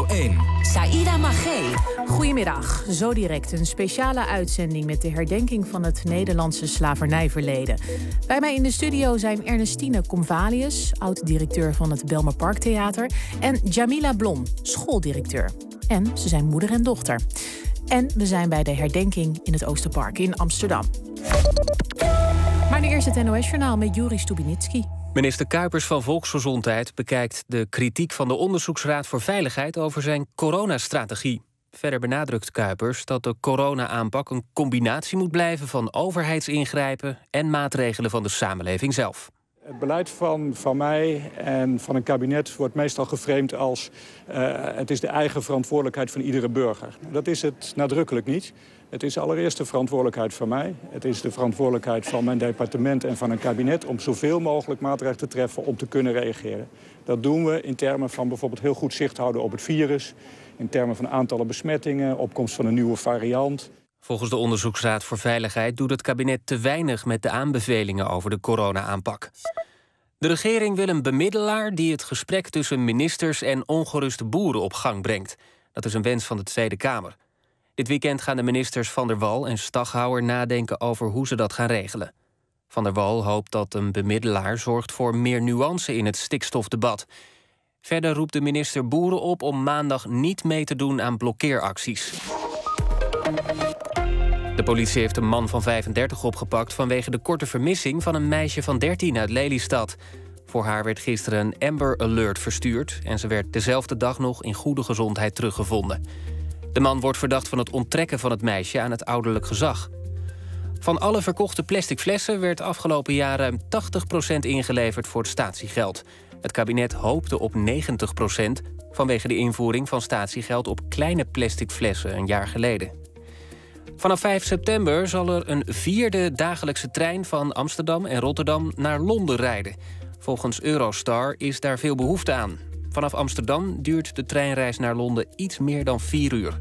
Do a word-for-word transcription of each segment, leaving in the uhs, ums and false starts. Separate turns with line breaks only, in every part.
Radio één.
Saïda Magé.
Goedemiddag. Zo direct een speciale uitzending met de herdenking van het Nederlandse slavernijverleden. Bij mij in de studio zijn Ernestine Convalius, oud-directeur van het Belmerparktheater, en Jamila Blom, schooldirecteur. En ze zijn moeder en dochter. En we zijn bij de herdenking in het Oosterpark in Amsterdam. Maar nu eerst het N O S-journaal met Juri Stubinitsky.
Minister Kuipers van Volksgezondheid bekijkt de kritiek van de Onderzoeksraad voor Veiligheid over zijn coronastrategie. Verder benadrukt Kuipers dat de corona-aanpak een combinatie moet blijven van overheidsingrijpen en maatregelen van de samenleving zelf.
Het beleid van, van mij en van een kabinet wordt meestal geframed als uh, het is de eigen verantwoordelijkheid van iedere burger. Dat is het nadrukkelijk niet. Het is allereerst de verantwoordelijkheid van mij. Het is de verantwoordelijkheid van mijn departement en van een kabinet om zoveel mogelijk maatregelen te treffen om te kunnen reageren. Dat doen we in termen van bijvoorbeeld heel goed zicht houden op het virus, in termen van aantallen besmettingen, opkomst van een nieuwe variant.
Volgens de Onderzoeksraad voor Veiligheid doet het kabinet te weinig met de aanbevelingen over de corona-aanpak. De regering wil een bemiddelaar die het gesprek tussen ministers en ongeruste boeren op gang brengt. Dat is een wens van de Tweede Kamer. Dit weekend gaan de ministers Van der Wal en Staghouwer nadenken over hoe ze dat gaan regelen. Van der Wal hoopt dat een bemiddelaar zorgt voor meer nuance in het stikstofdebat. Verder roept de minister boeren op om maandag niet mee te doen aan blokkeeracties. De politie heeft een man van vijfendertig opgepakt vanwege de korte vermissing van een meisje van dertien uit Lelystad. Voor haar werd gisteren een Amber Alert verstuurd en ze werd dezelfde dag nog in goede gezondheid teruggevonden. De man wordt verdacht van het onttrekken van het meisje aan het ouderlijk gezag. Van alle verkochte plastic flessen werd afgelopen jaar ruim tachtig procent ingeleverd voor het statiegeld. Het kabinet hoopte op negentig procent vanwege de invoering van statiegeld op kleine plastic flessen een jaar geleden. Vanaf vijf september zal er een vierde dagelijkse trein van Amsterdam en Rotterdam naar Londen rijden. Volgens Eurostar is daar veel behoefte aan. Vanaf Amsterdam duurt de treinreis naar Londen iets meer dan vier uur.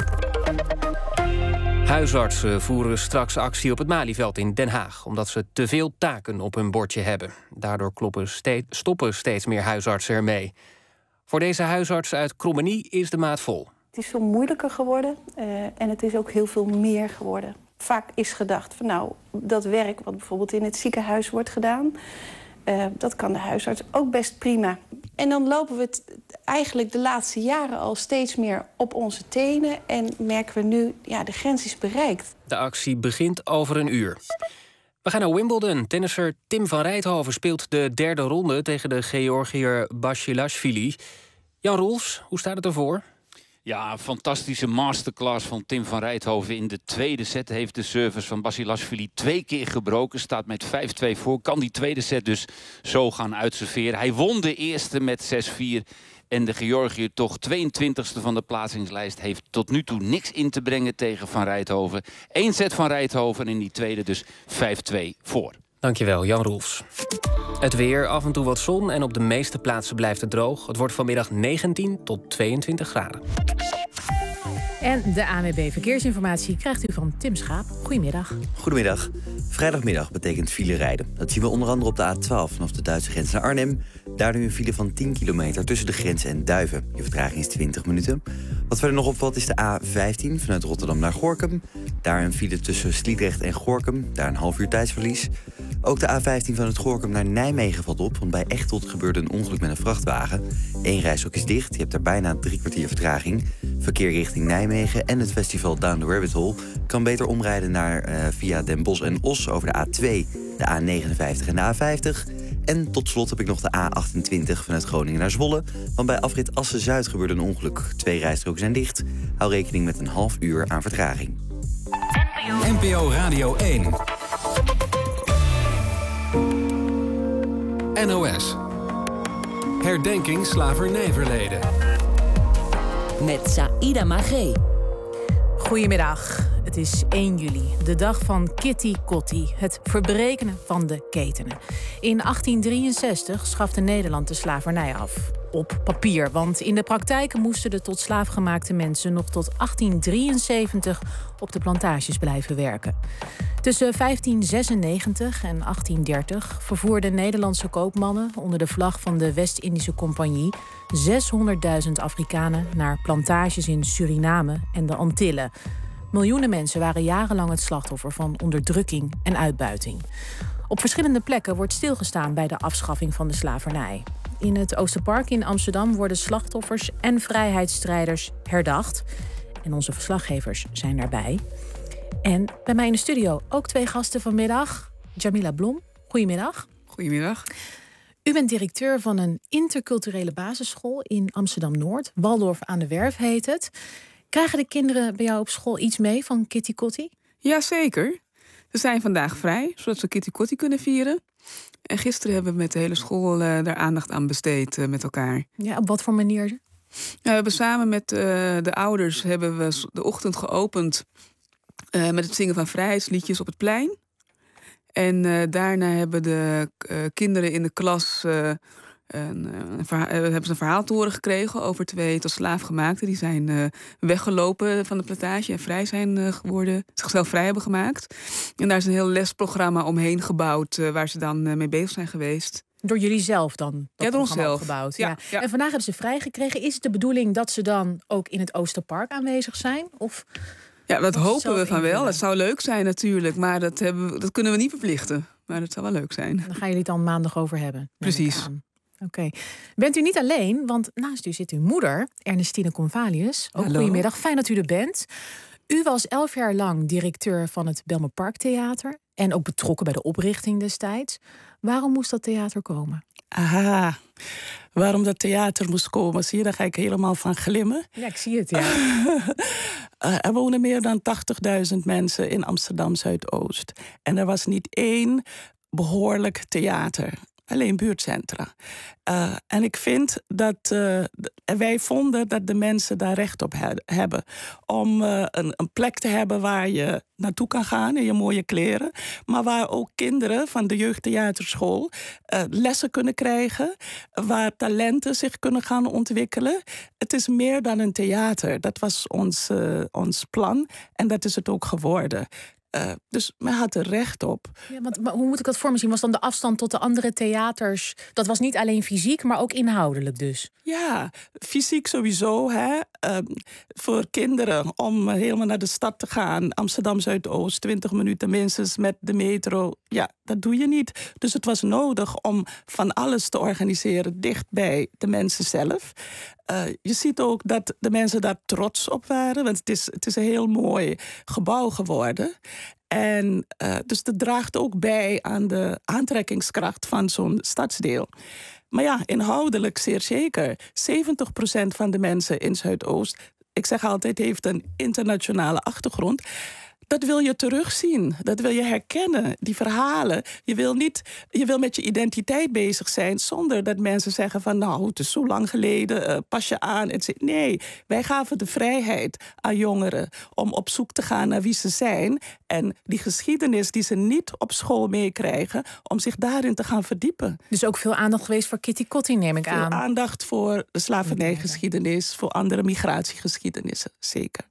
Huisartsen voeren straks actie op het Malieveld in Den Haag, omdat ze te veel taken op hun bordje hebben. Daardoor kloppen ste- stoppen steeds meer huisartsen ermee. Voor deze huisarts uit Krommenie is de maat vol.
Het is veel moeilijker geworden uh, en het is ook heel veel meer geworden. Vaak is gedacht van nou, dat werk wat bijvoorbeeld in het ziekenhuis wordt gedaan, Uh, dat kan de huisarts ook best prima. En dan lopen we het eigenlijk de laatste jaren al steeds meer op onze tenen en merken we nu, ja, de grens is bereikt.
De actie begint over een uur. We gaan naar Wimbledon. Tennisser Tim van Rijthoven speelt de derde ronde tegen de Georgiër Basilashvili. Jan Roels, hoe staat het ervoor?
Ja, een fantastische masterclass van Tim van Rijthoven. In de tweede set heeft de service van Basilashvili twee keer gebroken. Staat met vijf twee voor. Kan die tweede set dus zo gaan uitserveren. Hij won de eerste met zes vier. En de Georgiër, toch tweeëntwintigste van de plaatsingslijst, heeft tot nu toe niks in te brengen tegen Van Rijthoven. Eén set van Rijthoven en in die tweede dus vijf twee voor.
Dankjewel, Jan Roels. Het weer, af en toe wat zon en op de meeste plaatsen blijft het droog. Het wordt vanmiddag negentien tot tweeëntwintig graden.
En de A N W B Verkeersinformatie krijgt u van Tim Schaap. Goedemiddag.
Goedemiddag. Vrijdagmiddag betekent file rijden. Dat zien we onder andere op de A twaalf vanaf de Duitse grens naar Arnhem. Daar nu een file van tien kilometer tussen de grens en Duiven. Je vertraging is twintig minuten. Wat verder nog opvalt is de A vijftien vanuit Rotterdam naar Gorinchem. Daar een file tussen Sliedrecht en Gorinchem. Daar een half uur tijdsverlies. Ook de A vijftien vanuit Gorinchem naar Nijmegen valt op, want bij Echteld gebeurde een ongeluk met een vrachtwagen. Eén rijstrook is dicht, je hebt daar bijna drie kwartier vertraging. Verkeer richting Nijmegen en het festival Down the Rabbit Hole kan beter omrijden naar uh, via Den Bosch en Os over de A twee, de A negenenvijftig en de A vijftig. En tot slot heb ik nog de A achtentwintig vanuit Groningen naar Zwolle, want bij afrit Assen-Zuid gebeurde een ongeluk. Twee rijstroken zijn dicht. Hou rekening met een half uur aan vertraging.
N P O Radio één. N O S. Herdenking slavernijverleden.
Met Saïda Magé.
Goedemiddag. Het is één juli, de dag van Kitty Kotti, het verbreken van de ketenen. In achttien drieënzestig schafte Nederland de slavernij af. Op papier, want in de praktijk moesten de tot slaaf gemaakte mensen nog tot achttien drieënzeventig op de plantages blijven werken. Tussen vijftien zesennegentig en achttien dertig vervoerden Nederlandse koopmannen onder de vlag van de West-Indische Compagnie zeshonderdduizend Afrikanen naar plantages in Suriname en de Antillen. Miljoenen mensen waren jarenlang het slachtoffer van onderdrukking en uitbuiting. Op verschillende plekken wordt stilgestaan bij de afschaffing van de slavernij. In het Oosterpark in Amsterdam worden slachtoffers en vrijheidsstrijders herdacht. En onze verslaggevers zijn daarbij. En bij mij in de studio ook twee gasten vanmiddag. Jamila Blom, goedemiddag.
Goedemiddag.
U bent directeur van een interculturele basisschool in Amsterdam-Noord. Waldorf aan de Werf heet het. Krijgen de kinderen bij jou op school iets mee van Kitty Kotti?
Jazeker. Ze zijn vandaag vrij, zodat ze Kitty Kotti kunnen vieren. En gisteren hebben we met de hele school uh, daar aandacht aan besteed uh, met elkaar.
Ja, op wat voor manier?
Ja, we hebben samen met uh, de ouders hebben we de ochtend geopend uh, met het zingen van vrijheidsliedjes op het plein. En uh, daarna hebben de uh, kinderen in de klas uh, een, een verha- uh, hebben ze een verhaal te horen gekregen over twee tot slaafgemaakten. Die zijn uh, weggelopen van de plantage en vrij zijn uh, geworden, zichzelf vrij hebben gemaakt. En daar is een heel lesprogramma omheen gebouwd uh, waar ze dan uh, mee bezig zijn geweest.
Door jullie zelf dan? Dat
ja, door onszelf.
Gebouwd.
Ja,
Ja.
ja.
En vandaag hebben ze vrijgekregen. Is het de bedoeling dat ze dan ook in het Oosterpark aanwezig zijn? Of...
Ja, dat
Of
hopen
zelf
we van
invullen?
wel. Het zou leuk zijn natuurlijk, maar dat, hebben we, dat kunnen we niet verplichten. Maar dat zou wel leuk zijn.
Daar gaan jullie het dan maandag over hebben.
Precies.
Oké. Okay. Bent u niet alleen, want naast u zit uw moeder, Ernestine Convalius. Ook
Hallo.
goedemiddag, fijn dat u er bent. U was elf jaar lang directeur van het Belmerpark Theater en ook betrokken bij de oprichting destijds. Waarom moest dat theater komen?
Aha, waarom dat theater moest komen, zie je, daar ga ik helemaal van glimmen.
Ja, ik zie het, ja.
uh, er wonen meer dan tachtigduizend mensen in Amsterdam Zuidoost. En er was niet één behoorlijk theater. Alleen buurtcentra. Uh, en ik vind dat uh, wij vonden dat de mensen daar recht op he- hebben. Om uh, een, een plek te hebben waar je naartoe kan gaan in je mooie kleren. Maar waar ook kinderen van de jeugdtheaterschool uh, lessen kunnen krijgen. Waar talenten zich kunnen gaan ontwikkelen. Het is meer dan een theater. Dat was ons, uh, ons plan. En dat is het ook geworden. Uh, dus men had er recht op.
Ja, want, maar hoe moet ik dat voor me zien? Was dan de afstand tot de andere theaters... dat was niet alleen fysiek, maar ook inhoudelijk dus?
Ja, fysiek sowieso. Hè. Uh, voor kinderen om helemaal naar de stad te gaan. Amsterdam Zuidoost, twintig minuten minstens met de metro. Ja, dat doe je niet. Dus het was nodig om van alles te organiseren dicht bij de mensen zelf. Uh, je ziet ook dat de mensen daar trots op waren. Want het is, het is een heel mooi gebouw geworden. En uh, dus dat draagt ook bij aan de aantrekkingskracht van zo'n stadsdeel. Maar ja, inhoudelijk zeer zeker. zeventig procent van de mensen in Zuidoost, ik zeg altijd, heeft een internationale achtergrond. Dat wil je terugzien. Dat wil je herkennen. Die verhalen. Je wil niet, je wil met je identiteit bezig zijn zonder dat mensen zeggen van nou, het is zo lang geleden, uh, pas je aan. Nee, wij gaven de vrijheid aan jongeren om op zoek te gaan naar wie ze zijn. En die geschiedenis die ze niet op school meekrijgen, om zich daarin te gaan verdiepen.
Dus ook veel aandacht geweest voor Kitty Kotti, neem ik
Veel
aan.
aandacht voor de slavernijgeschiedenis, voor andere migratiegeschiedenissen, zeker.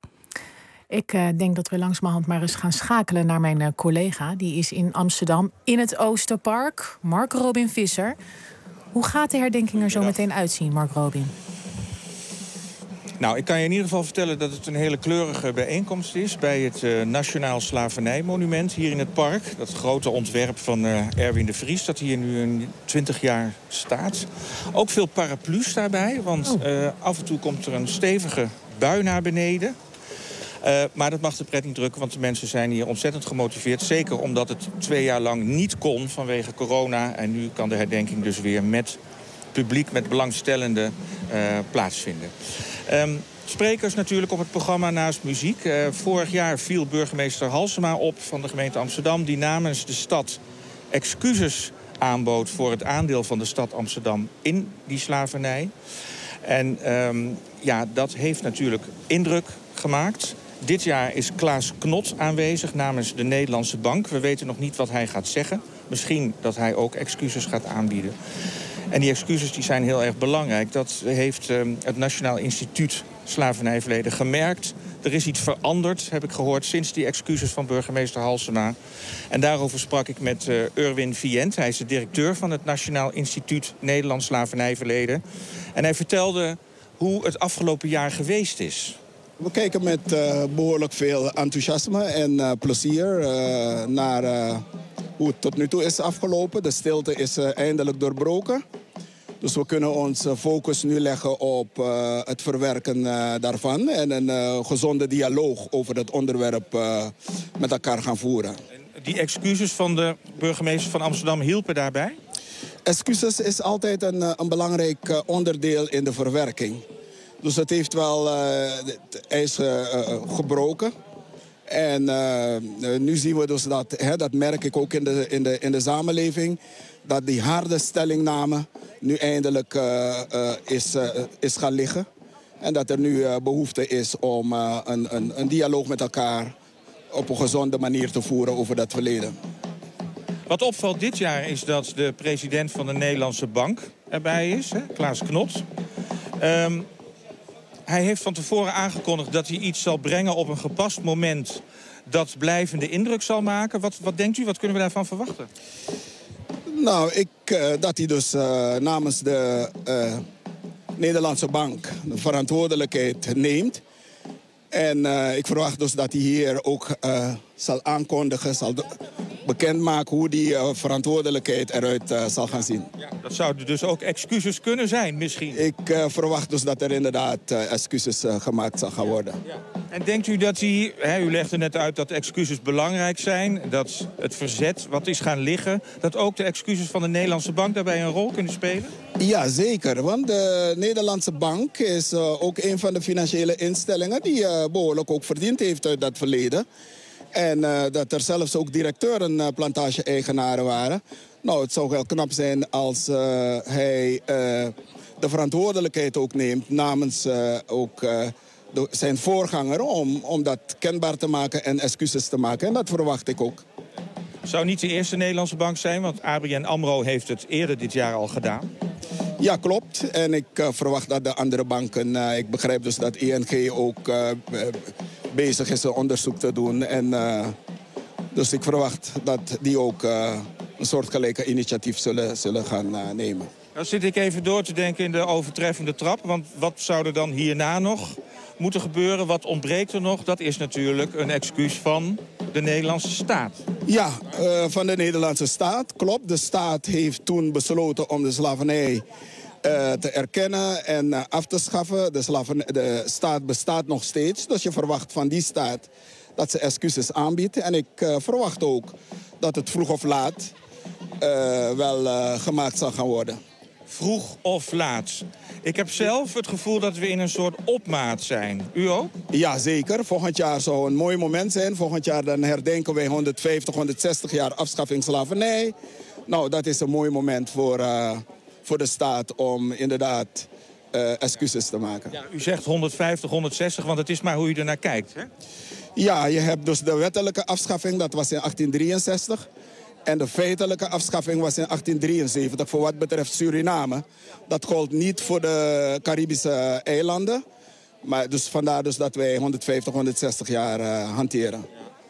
Ik uh, denk dat we langzamerhand maar eens gaan schakelen naar mijn uh, collega. Die is in Amsterdam in het Oosterpark, Mark Robin Visser. Hoe gaat de herdenking er zo meteen uitzien, Mark Robin?
Nou, ik kan je in ieder geval vertellen dat het een hele kleurige bijeenkomst is bij het uh, Nationaal Slavernijmonument hier in het park. Dat grote ontwerp van uh, Erwin de Vries, dat hier nu een twintig jaar staat. Ook veel paraplu's daarbij, want uh, af en toe komt er een stevige bui naar beneden. Uh, maar dat mag de pret niet drukken, want de mensen zijn hier ontzettend gemotiveerd. Zeker omdat het twee jaar lang niet kon vanwege corona. En nu kan de herdenking dus weer met publiek, met belangstellenden uh, plaatsvinden. Um, sprekers natuurlijk op het programma naast muziek. Uh, vorig jaar viel burgemeester Halsema op van de gemeente Amsterdam, die namens de stad excuses aanbood voor het aandeel van de stad Amsterdam in die slavernij. En um, ja, dat heeft natuurlijk indruk gemaakt. Dit jaar is Klaas Knot aanwezig namens de Nederlandse Bank. We weten nog niet wat hij gaat zeggen. Misschien dat hij ook excuses gaat aanbieden. En die excuses die zijn heel erg belangrijk. Dat heeft uh, het Nationaal Instituut Slavernijverleden gemerkt. Er is iets veranderd, heb ik gehoord, sinds die excuses van burgemeester Halsema. En daarover sprak ik met uh, Erwin Vient. Hij is de directeur van het Nationaal Instituut Nederlands Slavernijverleden. En hij vertelde hoe het afgelopen jaar geweest is.
We kijken met uh, behoorlijk veel enthousiasme en uh, plezier uh, naar uh, hoe het tot nu toe is afgelopen. De stilte is uh, eindelijk doorbroken. Dus we kunnen ons focus nu leggen op uh, het verwerken uh, daarvan. En een uh, gezonde dialoog over het onderwerp uh, met elkaar gaan voeren.
En die excuses van de burgemeester van Amsterdam hielpen daarbij?
Excuses is altijd een, een belangrijk uh, onderdeel in de verwerking. Dus het heeft wel uh, het ijs uh, gebroken. En uh, nu zien we dus dat, hè, dat merk ik ook in de, in, de, in de samenleving, dat die harde stellingname nu eindelijk uh, uh, is, uh, is gaan liggen. En dat er nu uh, behoefte is om uh, een, een, een dialoog met elkaar op een gezonde manier te voeren over dat verleden.
Wat opvalt dit jaar is dat de president van de Nederlandse Bank erbij is, hè, Klaas Knot. Um, hij heeft van tevoren aangekondigd dat hij iets zal brengen op een gepast moment dat blijvende indruk zal maken. Wat, wat denkt u, wat kunnen we daarvan verwachten?
Nou, ik, uh, dat hij dus uh, namens de uh, Nederlandse Bank de verantwoordelijkheid neemt. En uh, ik verwacht dus dat hij hier ook uh, zal aankondigen, zal bekendmaken hoe die uh, verantwoordelijkheid eruit uh, zal gaan zien.
Ja, dat zouden dus ook excuses kunnen zijn misschien?
Ik uh, verwacht dus dat er inderdaad uh, excuses uh, gemaakt zal gaan worden.
Ja. En denkt u dat hij, hè, u legde net uit dat excuses belangrijk zijn, dat het verzet wat is gaan liggen, dat ook de excuses van de Nederlandse Bank daarbij een rol kunnen spelen?
Ja, zeker. Want de Nederlandse Bank is uh, ook een van de financiële instellingen die uh, behoorlijk ook verdiend heeft uit dat verleden. En uh, dat er zelfs ook directeuren uh, plantage-eigenaren waren. Nou, het zou wel knap zijn als uh, hij uh, de verantwoordelijkheid ook neemt namens uh, ook uh, de, zijn voorganger om, om dat kenbaar te maken en excuses te maken. En dat verwacht ik ook.
Het zou niet de eerste Nederlandse bank zijn, want A B N AMRO heeft het eerder dit jaar al gedaan.
Ja, klopt. En ik uh, verwacht dat de andere banken, uh, ik begrijp dus dat I N G ook uh, bezig is een onderzoek te doen. En, uh, dus ik verwacht dat die ook uh, een soortgelijke initiatief zullen, zullen gaan uh, nemen.
Nou zit ik even door te denken in de overtreffende trap. Want wat zou er dan hierna nog moeten gebeuren? Wat ontbreekt er nog? Dat is natuurlijk een excuus van de Nederlandse staat.
Ja, uh, van de Nederlandse staat, klopt. De staat heeft toen besloten om de slavernij uh, te erkennen en uh, af te schaffen. De, slaven, de staat bestaat nog steeds, dus je verwacht van die staat dat ze excuses aanbiedt. En ik uh, verwacht ook dat het vroeg of laat uh, wel uh, gemaakt zal gaan worden.
Vroeg of laat. Ik heb zelf het gevoel dat we in een soort opmaat zijn. U ook?
Ja, zeker. Volgend jaar zou een mooi moment zijn. Volgend jaar dan herdenken wij honderdvijftig, honderdzestig jaar afschaffing slavernij. Nou, dat is een mooi moment voor, uh, voor de staat om inderdaad uh, excuses te maken.
Ja, u zegt honderdvijftig, honderdzestig, want het is maar hoe u ernaar kijkt, hè?
Ja, je hebt dus de wettelijke afschaffing, dat was in achttien drieënzestig. En de feitelijke afschaffing was in achttien drieënzeventig voor wat betreft Suriname. Dat gold niet voor de Caribische eilanden. Maar dus vandaar dus dat wij honderdvijftig, honderdzestig jaar uh, hanteren.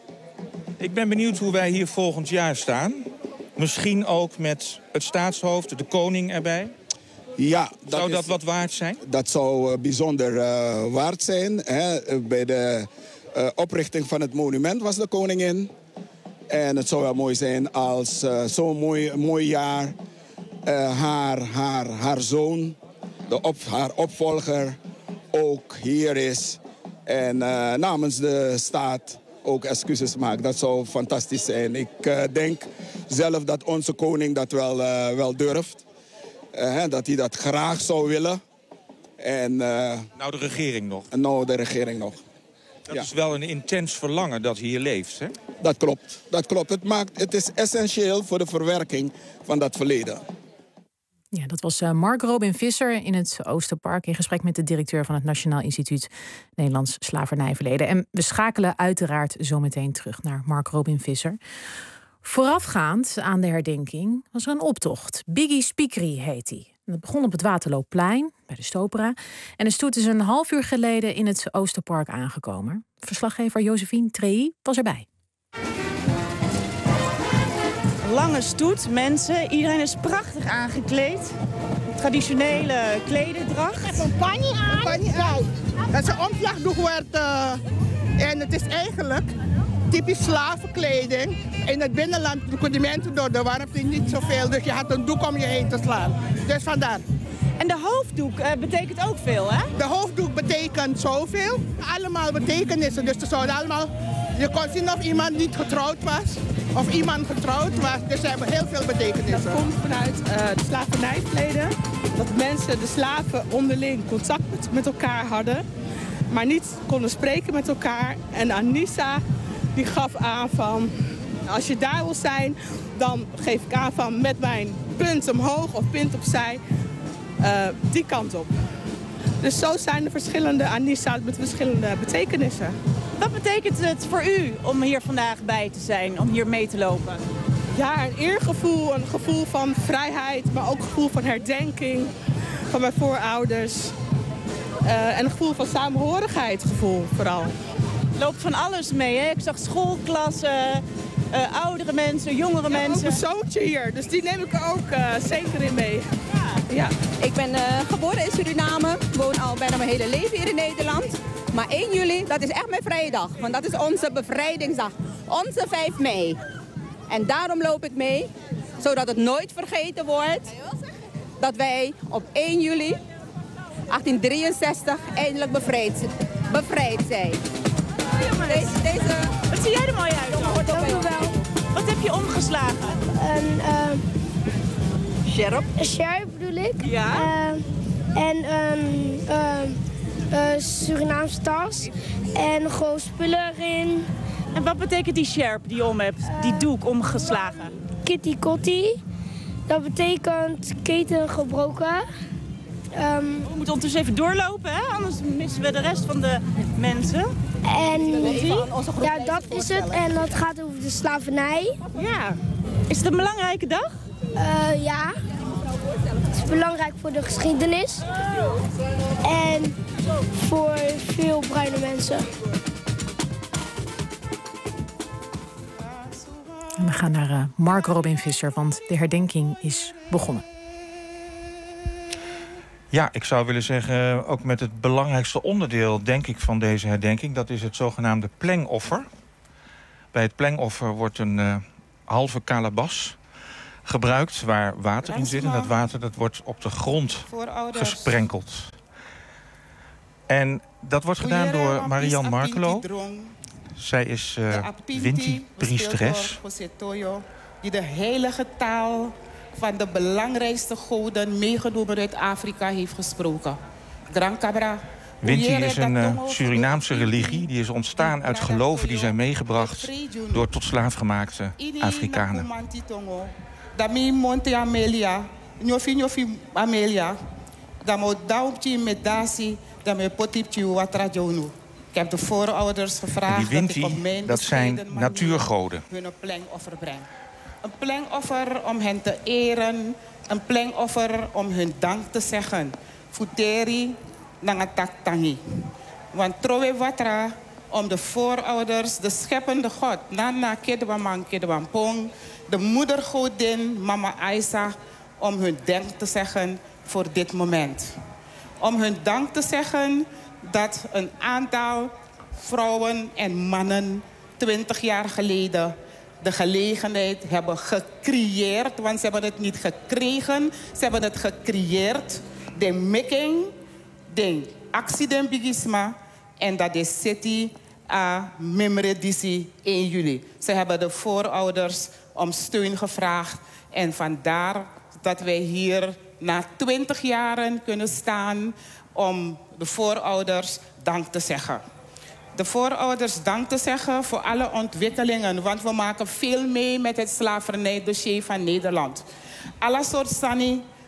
Ik ben benieuwd hoe wij hier volgend jaar staan. Misschien ook met het staatshoofd, de koning erbij.
Ja, dat
zou dat
is,
wat waard zijn?
Dat zou uh, bijzonder uh, waard zijn. Hè. Bij de uh, oprichting van het monument was de koningin. En het zou wel mooi zijn als uh, zo'n mooi, mooi jaar uh, haar, haar, haar zoon, de op, haar opvolger, ook hier is. En uh, namens de staat ook excuses maakt. Dat zou fantastisch zijn. Ik uh, denk zelf dat onze koning dat wel, uh, wel durft. Uh, dat hij dat graag zou willen. En, uh,
nou, de regering nog.
Nou, de regering nog.
Dat
ja.
is wel een intens verlangen dat hier leeft, hè?
Dat klopt. Dat klopt. Het, maakt, het is essentieel voor de verwerking van dat verleden.
Ja, dat was uh, Mark Robin Visser in het Oosterpark in gesprek met de directeur van het Nationaal Instituut Nederlands Slavernijverleden. En we schakelen uiteraard zo meteen terug naar Mark Robin Visser. Voorafgaand aan de herdenking was er een optocht. Biggie Spikri heet hij. Dat begon op het Waterloopplein bij de Stopera. En de stoet is een half uur geleden in het Oosterpark aangekomen. Verslaggever Josephine Trey was erbij.
Lange stoet, mensen. Iedereen is prachtig aangekleed. Traditionele klederdracht.
Een panje aan. Een panje aan. Dat is een omslagdoek wordt, uh, en het is eigenlijk typisch slavenkleding. In het binnenland doen de mensen door de warmte niet zoveel. Dus je had een doek om je heen te slaan. Dus vandaar.
En de hoofddoek uh, betekent ook veel, hè?
De hoofddoek betekent zoveel. Allemaal betekenissen. Dus ze zouden allemaal... Je kon zien of iemand niet getrouwd was. Of iemand getrouwd was. Dus ze hebben heel veel betekenissen.
Dat komt vanuit uh, de slavernijverleden. Dat mensen, de slaven, onderling contact met, met elkaar hadden. Maar niet konden spreken met elkaar. En Anissa die gaf aan van... Als je daar wil zijn, dan geef ik aan van met mijn punt omhoog of punt opzij. Uh, die kant op. Dus zo zijn er verschillende Anissa's met verschillende betekenissen.
Wat betekent het voor u om hier vandaag bij te zijn, om hier mee te lopen?
Ja, een eergevoel, een gevoel van vrijheid, maar ook een gevoel van herdenking van mijn voorouders. Uh, en een gevoel van samenhorigheid, gevoel vooral.
Loopt van alles mee, hè? Ik zag schoolklassen, uh, oudere mensen, jongere
ja,
mensen.
Ik heb een zoontje hier, dus die neem ik er ook uh, zeker in mee.
Ja.
Ja.
Ik ben uh, geboren in Suriname, woon al bijna mijn hele leven hier in Nederland. Maar één juli, dat is echt mijn vrije dag, want dat is onze bevrijdingsdag. Onze vijf mei. En daarom loop ik mee, zodat het nooit vergeten wordt dat wij op één juli achttien drieënzestig eindelijk bevrijd, bevrijd zijn.
Deze, deze... Wat zie jij er mooi uit?
Dank u wel.
Wat heb je omgeslagen?
Een uh,
sjerp.
Een sjerp bedoel ik.
Ja.
Uh, en een uh, uh, Surinaamse tas. En gewoon spullen erin.
En wat betekent die sjerp die je om hebt? Uh, die doek omgeslagen?
Kitty Kotti. Dat betekent keten gebroken.
Um, we moeten ondertussen even doorlopen, hè? Anders missen we de rest van de mensen.
En ja, dat is het. En dat gaat over de slavernij.
Ja. Is het een belangrijke dag?
Uh, ja. Het is belangrijk voor de geschiedenis. En voor veel bruine mensen.
En we gaan naar uh, Mark Robin Visser, want de herdenking is begonnen.
Ja, ik zou willen zeggen, ook met het belangrijkste onderdeel, denk ik, van deze herdenking. Dat is het zogenaamde plengoffer. Bij het plengoffer wordt een uh, halve kalabas gebruikt waar water in zit. En dat water dat wordt op de grond gesprenkeld. En dat wordt gedaan door Marianne Markelo. Zij is uh, Winti-priesteres.
Die de heilige taal van de belangrijkste goden meegenomen uit Afrika heeft gesproken. Gran Cabra.
Winti is een uh, Surinaamse religie. Die is ontstaan uit geloven die zijn meegebracht door tot slaafgemaakte Afrikanen.
Dami monte Amelia, nyofi nyofi Amelia, damo daupti met dasi, dame potipti watrajonu. Ik heb de voorouders gevraagd
die Winti,
dat ik op mijn
dat zijn natuurgoden.
Hun plengoffer breng. Een plengoffer om hen te eren, een plengoffer om hun dank te zeggen. Futeri nangatak tangi. Want trowe watra om de voorouders, de scheppende God, Nana Kedwaman Kedwampong, de moedergodin Mama Aisa, om hun dank te zeggen voor dit moment. Om hun dank te zeggen dat een aantal vrouwen en mannen twintig jaar geleden de gelegenheid hebben gecreëerd. Want ze hebben het niet gekregen, ze hebben het gecreëerd. De making, de actie den bigisma en dat de city a memredisi één juli. Ze hebben de voorouders om steun gevraagd. En vandaar dat wij hier na twintig jaren kunnen staan om de voorouders dank te zeggen. De voorouders dank te zeggen voor alle ontwikkelingen. Want we maken veel mee met het slavernijdossier van Nederland. Alle soort sani,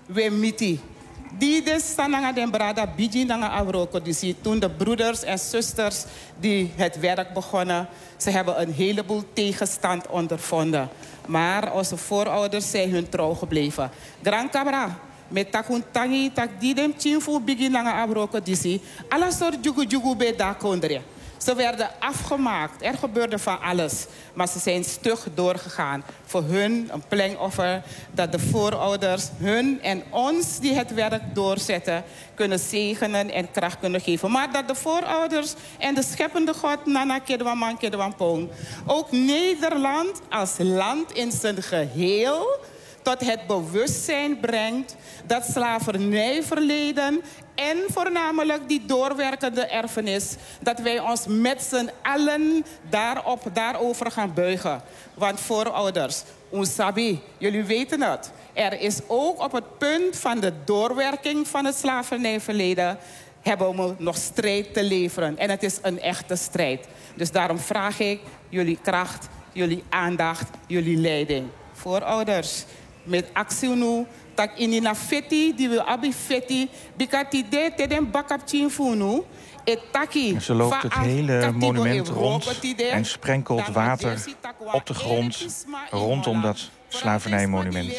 we miti. Die de sananga den brada biji nanga abroko. Dus toen de broeders en zusters die het werk begonnen, ze hebben een heleboel tegenstand ondervonden. Maar onze voorouders zijn hun trouw gebleven. Gran Cabra, met takuntangi, tak die dem chinfu bigi nanga abroko disi. Alla soort jugu jugu be da kondre. Ze werden afgemaakt. Er gebeurde van alles. Maar ze zijn stug doorgegaan. Voor hun een plengoffer dat de voorouders hun en ons die het werk doorzetten kunnen zegenen en kracht kunnen geven. Maar dat de voorouders en de scheppende God, Nana Kedwaman Kedwampong, ook Nederland als land in zijn geheel tot het bewustzijn brengt dat slavernijverleden en voornamelijk die doorwerkende erfenis, dat wij ons met z'n allen daarop, daarover gaan buigen. Want voorouders, Unsabi, jullie weten het. Er is ook op het punt van de doorwerking van het slavernijverleden hebben we nog strijd te leveren. En het is een echte strijd. Dus daarom vraag ik jullie kracht, jullie aandacht, jullie leiding. Voorouders, met actie nu, tak ini na feti, die we abi feti, bikati de te den bakap chinfunu, etaki.
Ze loopt het hele monument rond en sprenkelt water op de grond rondom dat slavernijmonument.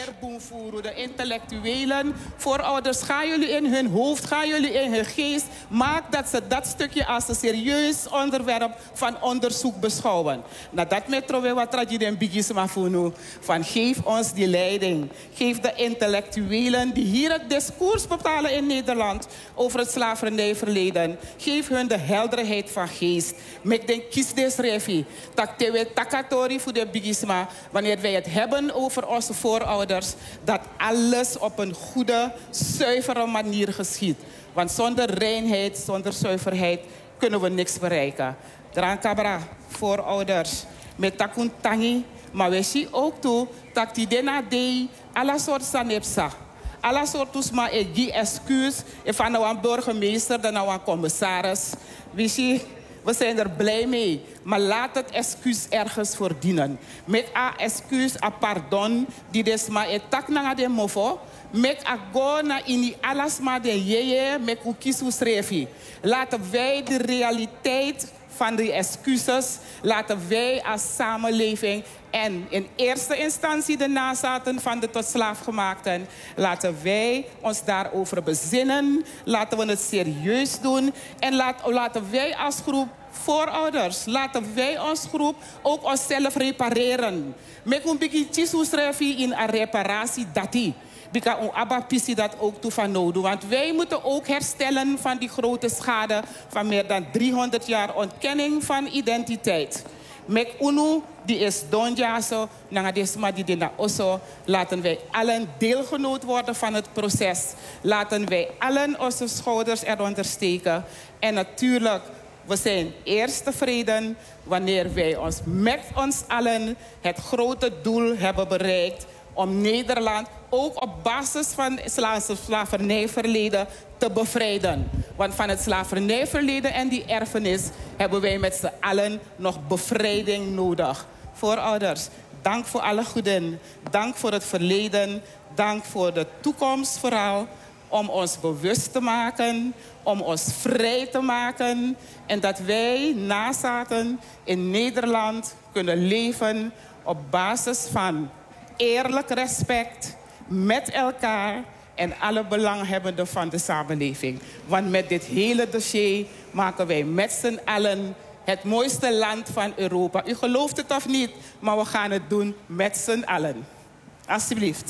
De intellectuelen, voorouders, gaan jullie in hun hoofd, gaan jullie in hun geest. Maak dat ze dat stukje als een serieus onderwerp van onderzoek beschouwen. Nadat metro we wat tradiden bigisma funu, van geef ons die leiding. Geef de intellectuelen die hier het discours bepalen in Nederland over het slavernijverleden. Geef hun de helderheid van geest. Mek den kies des refi. Tak tewe takatori voor de bigisma. Wanneer wij het hebben over onze voorouders, dat alles op een goede, zuivere manier geschiet. Want zonder reinheid, zonder zuiverheid, kunnen we niks bereiken. Gran Cabra, voorouders, met takuntangi, maar we zien ook toe, dat die dena dei, alle soort sanepsa. Alle soorten maar een excuus, van nou een burgemeester, dan nou een commissaris. We zien, we zijn er blij mee, maar laat het excuus ergens voor dienen. Met a excuus, a pardon, die des maar een tak na de mofo. Met a go na ini alles maar de jeye, met kukisu srefi. Laten wij de realiteit van de excuses, laten wij als samenleving en in eerste instantie de nazaten van de tot slaafgemaakten, laten wij ons daarover bezinnen. Laten we het serieus doen. En laat, laten wij als groep voorouders, laten wij als groep ook onszelf repareren. Met een beetje in een reparatie dati. Bika on abapisi dat ook toe van nodig. Want wij moeten ook herstellen van die grote schade van meer dan driehonderd jaar ontkenning van identiteit. Mek unu, die is donjaso, nanga desma die dina oso. Laten wij allen deelgenoot worden van het proces. Laten wij allen onze schouders eronder steken. En natuurlijk, we zijn eerst tevreden wanneer wij ons met ons allen het grote doel hebben bereikt om Nederland ook op basis van het slavernijverleden te bevrijden. Want van het slavernijverleden en die erfenis hebben wij met z'n allen nog bevrijding nodig. Voorouders, dank voor alle goeden. Dank voor het verleden. Dank voor de toekomst vooral. Om ons bewust te maken. Om ons vrij te maken. En dat wij nazaten in Nederland kunnen leven op basis van eerlijk respect met elkaar en alle belanghebbenden van de samenleving. Want met dit hele dossier maken wij met z'n allen het mooiste land van Europa. U gelooft het of niet, maar we gaan het doen met z'n allen. Alsjeblieft.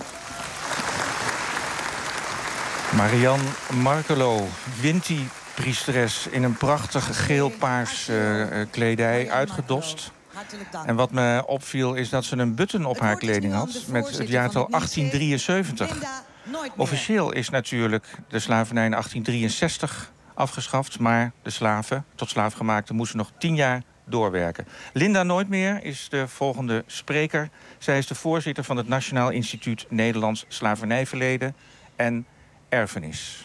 Marianne Markelo, Winti-priesteres in een prachtig geel-paars uh, kledij, uitgedost. En wat me opviel is dat ze een button op haar kleding had met het jaartal achttien drieënzeventig. Officieel is natuurlijk de slavernij in achttien drieënzestig afgeschaft, maar de slaven, tot slaafgemaakten, moesten nog tien jaar doorwerken. Linda Nooitmeer is de volgende spreker. Zij is de voorzitter van het Nationaal Instituut Nederlands Slavernijverleden en Erfenis.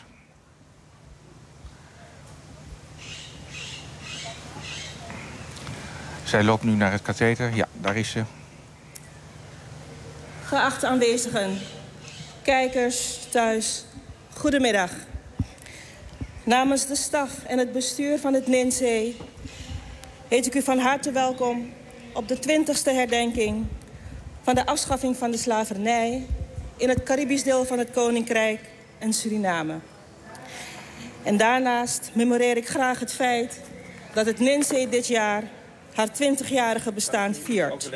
Zij loopt nu naar het katheter. Ja, daar is ze.
Geachte aanwezigen, kijkers, thuis, goedemiddag. Namens de staf en het bestuur van het N I N S E heet ik u van harte welkom op de twintigste herdenking van de afschaffing van de slavernij in het Caribisch deel van het Koninkrijk en Suriname. En daarnaast memoreer ik graag het feit dat het N I N S E dit jaar haar twintigjarige bestaan viert.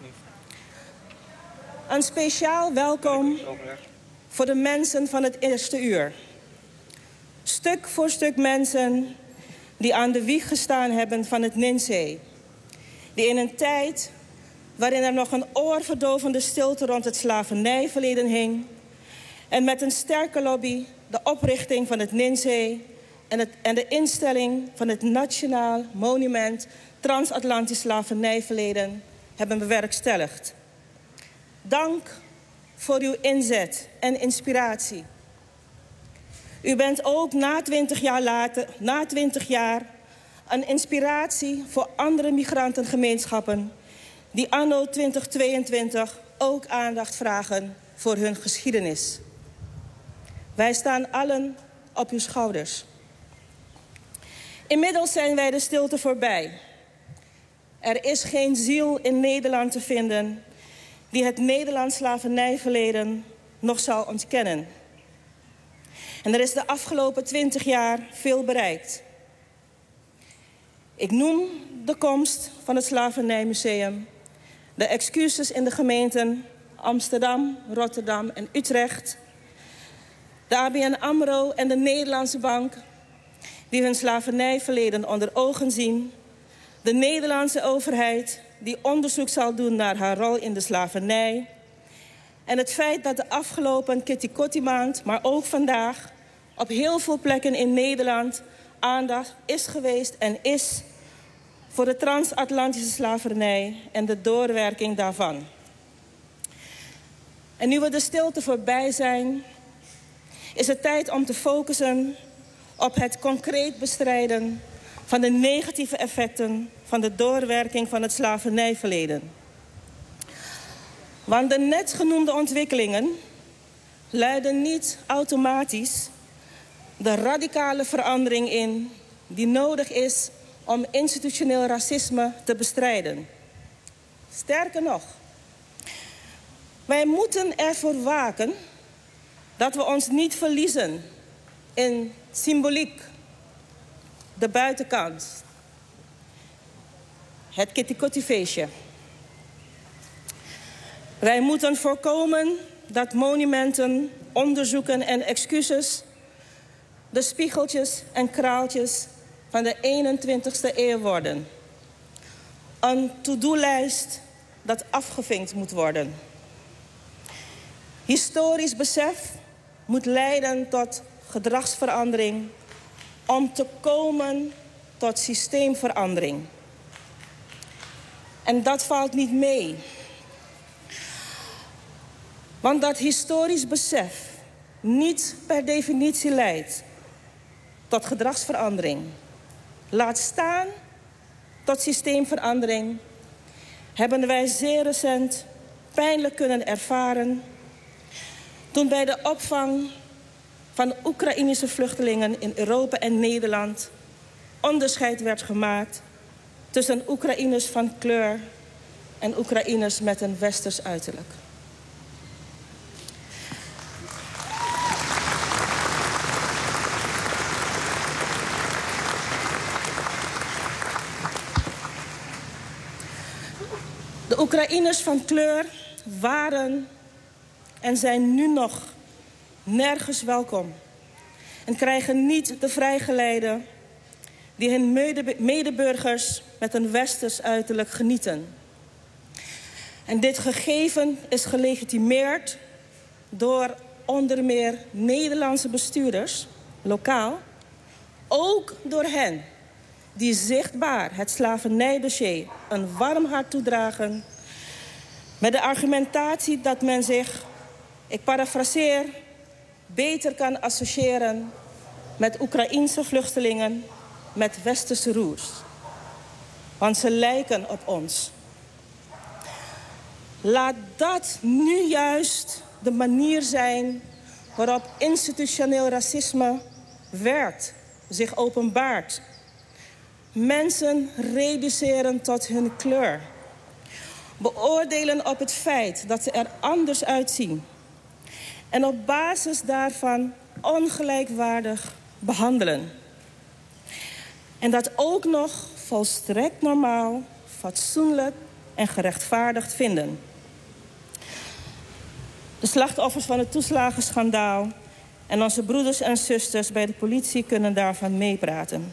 Een speciaal welkom voor de mensen van het eerste uur. Stuk voor stuk mensen die aan de wieg gestaan hebben van het N I N S E. Die in een tijd waarin er nog een oorverdovende stilte rond het slavernijverleden hing en met een sterke lobby de oprichting van het N I N S E en, het, en de instelling van het Nationaal Monument Transatlantisch Slavernijverleden hebben bewerkstelligd. Dank voor uw inzet en inspiratie. U bent ook na twintig jaar later, na twintig jaar een inspiratie voor andere migrantengemeenschappen die anno twintig tweeëntwintig ook aandacht vragen voor hun geschiedenis. Wij staan allen op uw schouders. Inmiddels zijn wij de stilte voorbij. Er is geen ziel in Nederland te vinden die het Nederlands slavernijverleden nog zal ontkennen. En er is de afgelopen twintig jaar veel bereikt. Ik noem de komst van het Slavernijmuseum, de excuses in de gemeenten Amsterdam, Rotterdam en Utrecht, de A B N AMRO en de Nederlandse Bank die hun slavernijverleden onder ogen zien, de Nederlandse overheid die onderzoek zal doen naar haar rol in de slavernij en het feit dat de afgelopen Kitty Kotti maand, maar ook vandaag, op heel veel plekken in Nederland aandacht is geweest en is voor de transatlantische slavernij en de doorwerking daarvan. En nu we de stilte voorbij zijn, is het tijd om te focussen op het concreet bestrijden van de negatieve effecten van de doorwerking van het slavernijverleden. Want de net genoemde ontwikkelingen luiden niet automatisch de radicale verandering in die nodig is om institutioneel racisme te bestrijden. Sterker nog, wij moeten ervoor waken dat we ons niet verliezen in symboliek, de buitenkant, het Kitty Kotti feestje. Wij moeten voorkomen dat monumenten, onderzoeken en excuses de spiegeltjes en kraaltjes van de eenentwintigste eeuw worden. Een to-do-lijst dat afgevinkt moet worden. Historisch besef moet leiden tot gedragsverandering om te komen tot systeemverandering. En dat valt niet mee. Want dat historisch besef niet per definitie leidt tot gedragsverandering, laat staan tot systeemverandering, hebben wij zeer recent pijnlijk kunnen ervaren toen bij de opvang van Oekraïnische vluchtelingen in Europa en Nederland onderscheid werd gemaakt tussen Oekraïners van kleur en Oekraïners met een westers uiterlijk. De Oekraïners van kleur waren en zijn nu nog nergens welkom en krijgen niet de vrijgeleide die hun medeburgers met een westers uiterlijk genieten. En dit gegeven is gelegitimeerd door onder meer Nederlandse bestuurders, lokaal, ook door hen die zichtbaar het slavernijdossier een warm hart toedragen met de argumentatie dat men zich, ik parafraseer, beter kan associëren met Oekraïense vluchtelingen met westerse roers. Want ze lijken op ons. Laat dat nu juist de manier zijn waarop institutioneel racisme werkt, zich openbaart. Mensen reduceren tot hun kleur. Beoordelen op het feit dat ze er anders uitzien. En op basis daarvan ongelijkwaardig behandelen. En dat ook nog volstrekt normaal, fatsoenlijk en gerechtvaardigd vinden. De slachtoffers van het toeslagenschandaal en onze broeders en zusters bij de politie kunnen daarvan meepraten.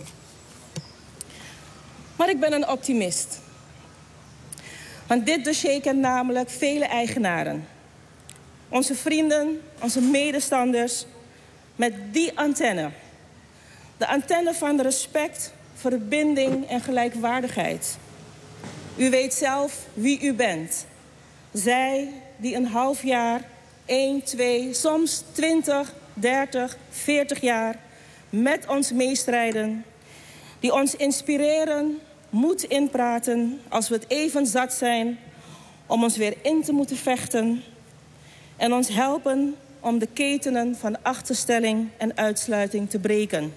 Maar ik ben een optimist. Want dit dossier kent namelijk vele eigenaren. Onze vrienden, onze medestanders, met die antenne. De antenne van respect, verbinding en gelijkwaardigheid. U weet zelf wie u bent. Zij die een half jaar, één, twee, soms twintig, dertig, veertig jaar met ons meestrijden. Die ons inspireren, moed inpraten als we het even zat zijn om ons weer in te moeten vechten. En ons helpen om de ketenen van achterstelling en uitsluiting te breken.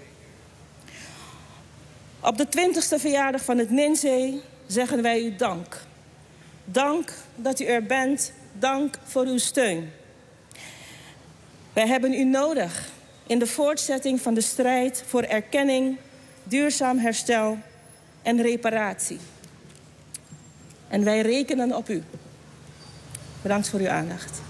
Op de twintigste verjaardag van het N I N S E zeggen wij u dank. Dank dat u er bent. Dank voor uw steun. Wij hebben u nodig in de voortzetting van de strijd voor erkenning, duurzaam herstel en reparatie. En wij rekenen op u. Bedankt voor uw aandacht.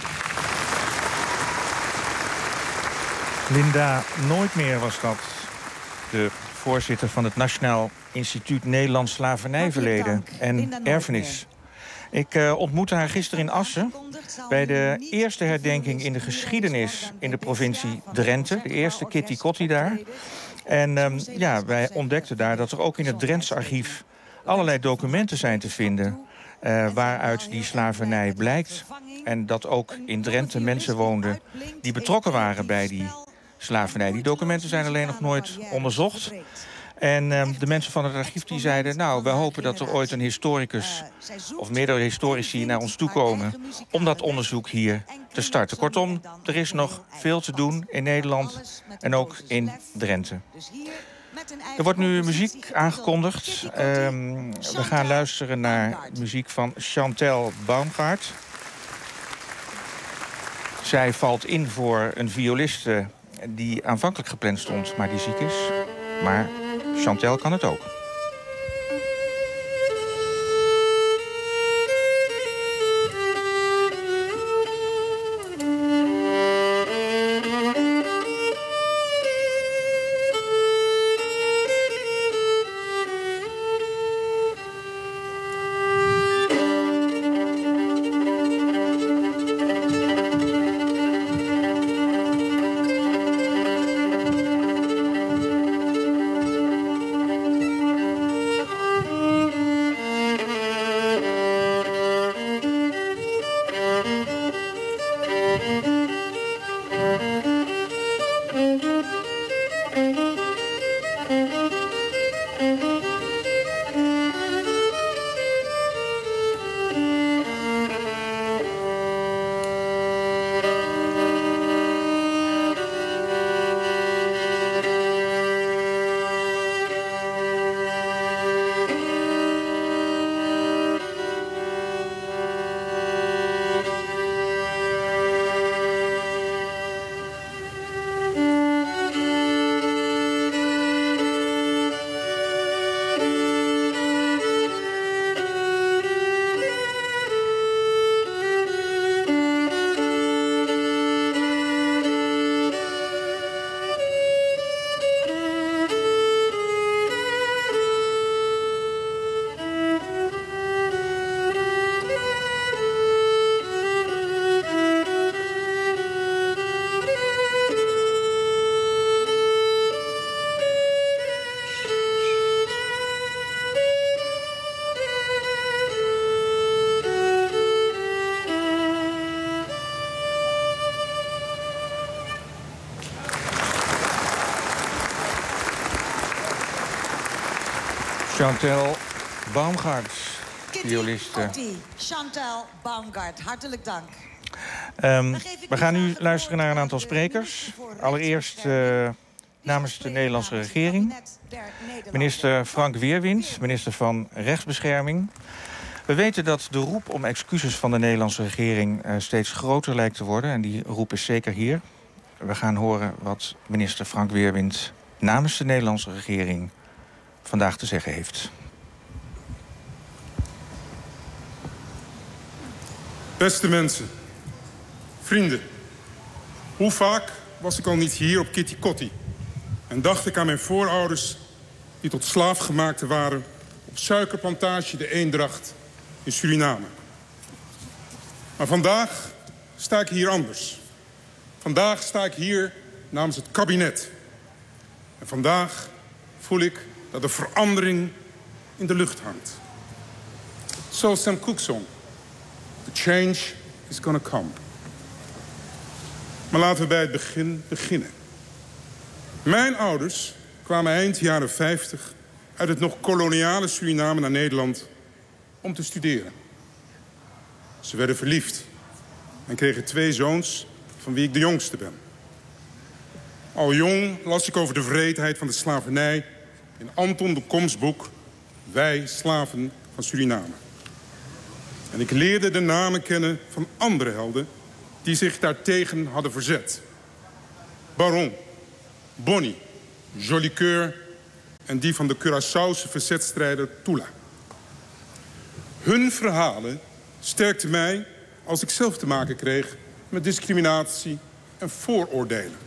Linda Nooitmeer was dat, de voorzitter van het Nationaal Instituut Nederlands Slavernijverleden en Erfenis. Ik uh, ontmoette haar gisteren in Assen bij de eerste herdenking in de geschiedenis in de provincie Drenthe. De eerste Kitty Kotti daar. En um, ja, wij ontdekten daar dat er ook in het Drents archief allerlei documenten zijn te vinden Uh, waaruit die slavernij blijkt. En dat ook in Drenthe mensen woonden die betrokken waren bij die slavernij. Die documenten zijn alleen nog nooit onderzocht. En uh, de mensen van het archief die zeiden, nou, we hopen dat er ooit een historicus of meerdere historici naar ons toe komen om dat onderzoek hier te starten. Kortom, er is nog veel te doen in Nederland en ook in Drenthe. Er wordt nu muziek aangekondigd. Um, we gaan luisteren naar muziek van Chantal Baumgart. Zij valt in voor een violiste die aanvankelijk gepland stond, maar die ziek is. Maar Chantal kan het ook. Chantal Baumgart, violiste.
Chantal Baumgart, hartelijk dank.
Um, we gaan nu luisteren naar een aantal sprekers. Allereerst uh, namens de Nederlandse regering. Minister Frank Weerwind, minister van Rechtsbescherming. We weten dat de roep om excuses van de Nederlandse regering uh, steeds groter lijkt te worden. En die roep is zeker hier. We gaan horen wat minister Frank Weerwind namens de Nederlandse regering vandaag te zeggen heeft.
Beste mensen, vrienden, hoe vaak was ik al niet hier op Kitty Kotti en dacht ik aan mijn voorouders die tot slaafgemaakten waren op suikerplantage de Eendracht in Suriname. Maar vandaag sta ik hier anders. Vandaag sta ik hier namens het kabinet. En vandaag voel ik dat de verandering in de lucht hangt. Zo Sam Cooke zong. The change is gonna come. Maar laten we bij het begin beginnen. Mijn ouders kwamen eind jaren vijftig uit het nog koloniale Suriname naar Nederland om te studeren. Ze werden verliefd en kregen twee zoons van wie ik de jongste ben. Al jong las ik over de wreedheid van de slavernij in Anton de Kom's boek Wij, slaven van Suriname. En ik leerde de namen kennen van andere helden die zich daartegen hadden verzet. Baron, Bonnie, Jolicoeur en die van de Curaçaose verzetstrijder Tula. Hun verhalen sterkten mij als ik zelf te maken kreeg met discriminatie en vooroordelen.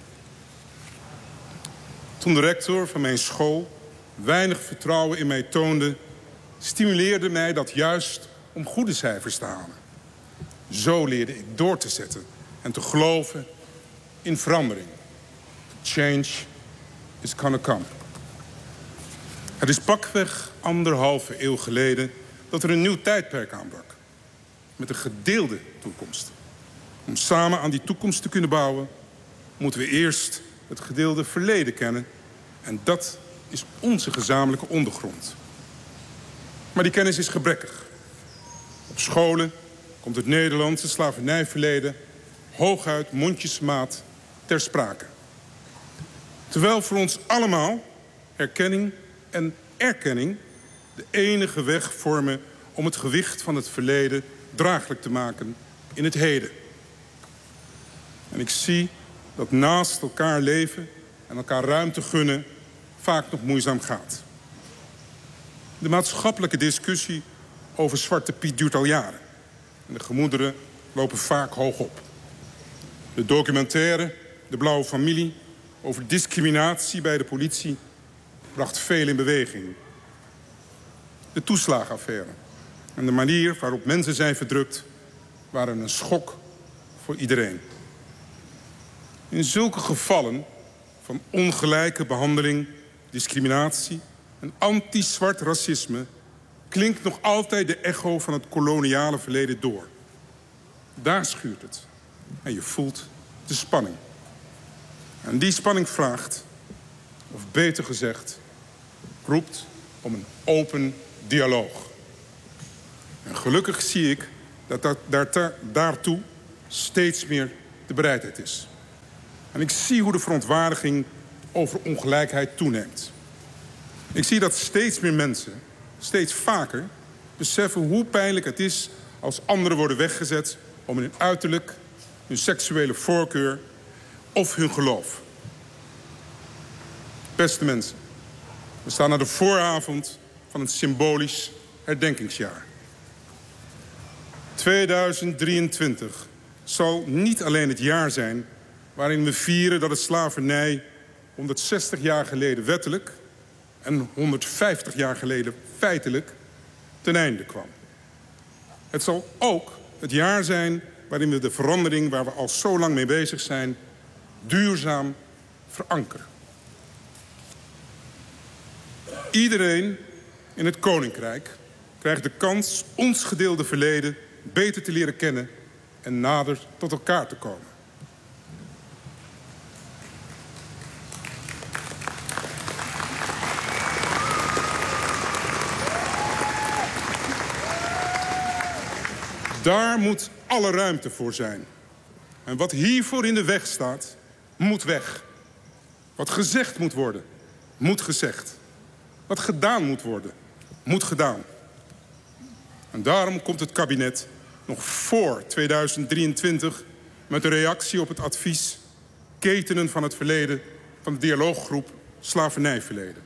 Toen de rector van mijn school weinig vertrouwen in mij toonde, stimuleerde mij dat juist om goede cijfers te halen. Zo leerde ik door te zetten en te geloven in verandering. Change is gonna come. Het is pakweg anderhalve eeuw geleden dat er een nieuw tijdperk aanbrak. Met een gedeelde toekomst. Om samen aan die toekomst te kunnen bouwen, moeten we eerst het gedeelde verleden kennen. En dat is onze gezamenlijke ondergrond. Maar die kennis is gebrekkig. Op scholen komt het Nederlandse slavernijverleden hooguit mondjesmaat ter sprake. Terwijl voor ons allemaal herkenning en erkenning de enige weg vormen om het gewicht van het verleden draaglijk te maken in het heden. En ik zie dat naast elkaar leven en elkaar ruimte gunnen vaak nog moeizaam gaat. De maatschappelijke discussie over Zwarte Piet duurt al jaren. En de gemoederen lopen vaak hoog op. De documentaire De Blauwe Familie over discriminatie bij de politie bracht veel in beweging. De toeslagenaffaire en de manier waarop mensen zijn verdrukt waren een schok voor iedereen. In zulke gevallen van ongelijke behandeling, discriminatie en anti-zwart racisme klinkt nog altijd de echo van het koloniale verleden door. Daar schuurt het. En je voelt de spanning. En die spanning vraagt, of beter gezegd, roept om een open dialoog. En gelukkig zie ik dat, dat daar, daartoe steeds meer de bereidheid is. En ik zie hoe de verontwaardiging over ongelijkheid toeneemt. Ik zie dat steeds meer mensen, steeds vaker, beseffen hoe pijnlijk het is als anderen worden weggezet om hun uiterlijk, hun seksuele voorkeur of hun geloof. Beste mensen, we staan aan de vooravond van een symbolisch herdenkingsjaar. tweeduizend drieëntwintig zal niet alleen het jaar zijn waarin we vieren dat het slavernij honderdzestig jaar geleden wettelijk en honderdvijftig jaar geleden feitelijk ten einde kwam. Het zal ook het jaar zijn waarin we de verandering waar we al zo lang mee bezig zijn duurzaam verankeren. Iedereen in het Koninkrijk krijgt de kans ons gedeelde verleden beter te leren kennen en nader tot elkaar te komen. Daar moet alle ruimte voor zijn. En wat hiervoor in de weg staat, moet weg. Wat gezegd moet worden, moet gezegd. Wat gedaan moet worden, moet gedaan. En daarom komt het kabinet nog voor tweeduizend drieëntwintig... met een reactie op het advies Ketenen van het Verleden... van de dialooggroep Slavernijverleden.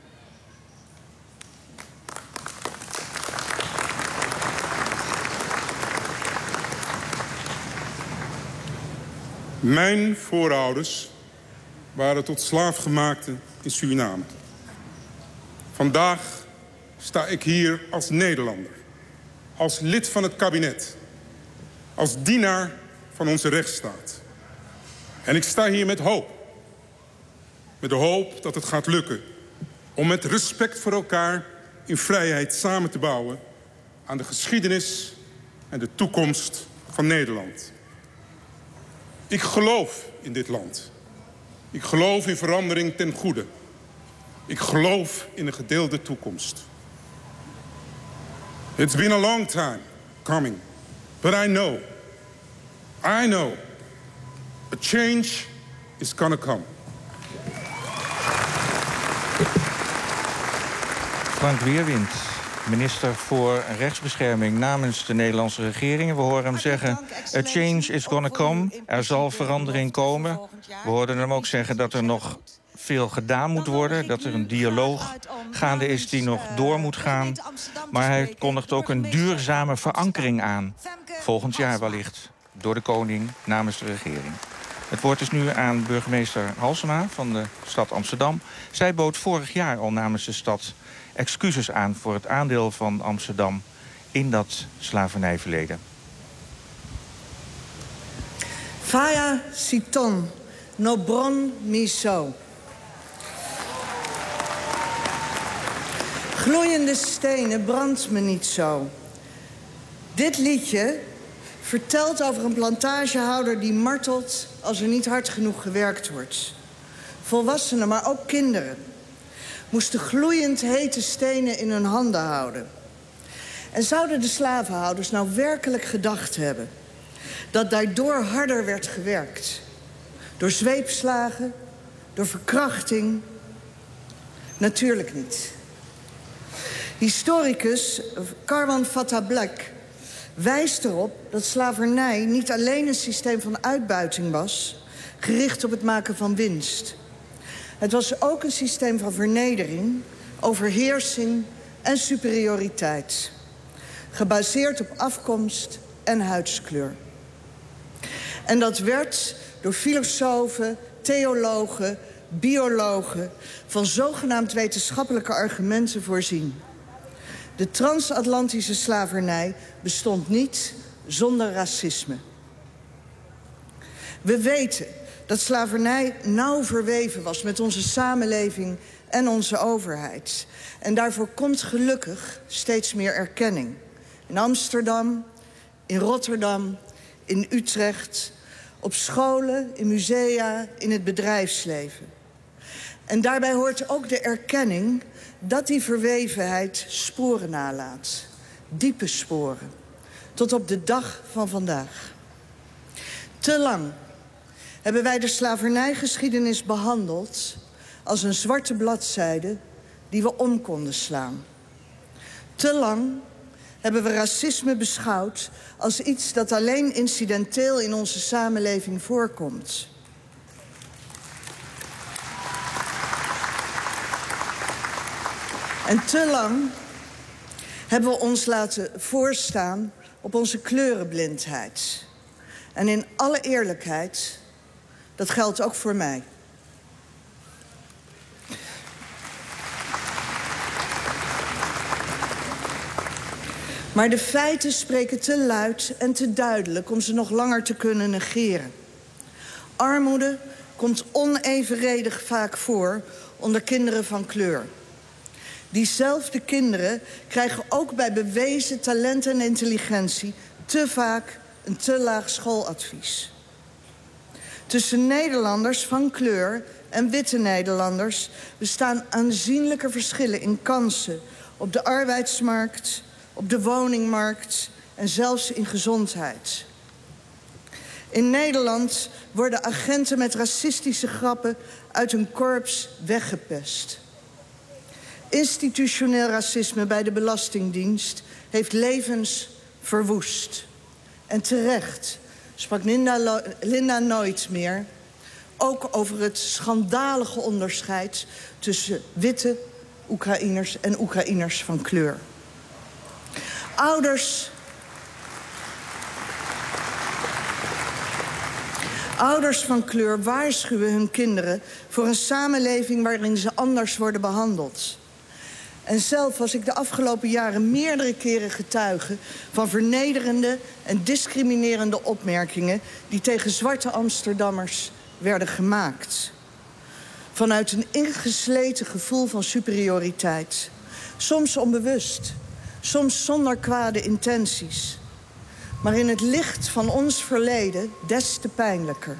Mijn voorouders waren tot slaafgemaakten in Suriname. Vandaag sta ik hier als Nederlander, als lid van het kabinet, als dienaar van onze rechtsstaat. En ik sta hier met hoop. Met de hoop dat het gaat lukken om met respect voor elkaar in vrijheid samen te bouwen aan de geschiedenis en de toekomst van Nederland. Ik geloof in dit land. Ik geloof in verandering ten goede. Ik geloof in een gedeelde toekomst. It's been a long time coming, but I know, I know, a change is gonna come.
Frank Weerwind, minister voor rechtsbescherming namens de Nederlandse regering. We horen hem zeggen, a change is gonna come. Er zal verandering komen. We hoorden hem ook zeggen dat er nog veel gedaan moet worden. Dat er een dialoog gaande is die nog door moet gaan. Maar hij kondigt ook een duurzame verankering aan. Volgend jaar wellicht door de koning namens de regering. Het woord is nu aan burgemeester Halsema van de stad Amsterdam. Zij bood vorig jaar al namens de stad excuses aan voor het aandeel van Amsterdam in dat slavernijverleden.
Faya Siton, Nobron Miso. Gloeiende stenen, brandt me niet zo. Dit liedje vertelt over een plantagehouder die martelt als er niet hard genoeg gewerkt wordt. Volwassenen, maar ook kinderen moesten gloeiend hete stenen in hun handen houden. En zouden de slavenhouders nou werkelijk gedacht hebben dat daardoor harder werd gewerkt? Door zweepslagen, door verkrachting? Natuurlijk niet. Historicus Karwan Fatah-Black wijst erop dat slavernij niet alleen een systeem van uitbuiting was, gericht op het maken van winst. Het was ook een systeem van vernedering, overheersing en superioriteit. Gebaseerd op afkomst en huidskleur. En dat werd door filosofen, theologen, biologen van zogenaamd wetenschappelijke argumenten voorzien. De transatlantische slavernij bestond niet zonder racisme. We weten dat slavernij nauw verweven was met onze samenleving en onze overheid. En daarvoor komt gelukkig steeds meer erkenning. In Amsterdam, in Rotterdam, in Utrecht, op scholen, in musea, in het bedrijfsleven. En daarbij hoort ook de erkenning dat die verwevenheid sporen nalaat. Diepe sporen. Tot op de dag van vandaag. Te lang hebben wij de slavernijgeschiedenis behandeld als een zwarte bladzijde die we om konden slaan. Te lang hebben we racisme beschouwd als iets dat alleen incidenteel in onze samenleving voorkomt. En te lang hebben we ons laten voorstaan op onze kleurenblindheid. En in alle eerlijkheid, dat geldt ook voor mij. Maar de feiten spreken te luid en te duidelijk om ze nog langer te kunnen negeren. Armoede komt onevenredig vaak voor onder kinderen van kleur. Diezelfde kinderen krijgen ook bij bewezen talent en intelligentie te vaak een te laag schooladvies. Tussen Nederlanders van kleur en witte Nederlanders bestaan aanzienlijke verschillen in kansen op de arbeidsmarkt, op de woningmarkt en zelfs in gezondheid. In Nederland worden agenten met racistische grappen uit hun korps weggepest. Institutioneel racisme bij de Belastingdienst heeft levens verwoest. En terecht sprak Linda, Linda nooit meer ook over het schandalige onderscheid tussen witte Oekraïners en Oekraïners van kleur. Ouders... Ouders van kleur waarschuwen hun kinderen voor een samenleving waarin ze anders worden behandeld. En zelf was ik de afgelopen jaren meerdere keren getuige van vernederende en discriminerende opmerkingen die tegen zwarte Amsterdammers werden gemaakt. Vanuit een ingesleten gevoel van superioriteit. Soms onbewust, soms zonder kwade intenties. Maar in het licht van ons verleden des te pijnlijker.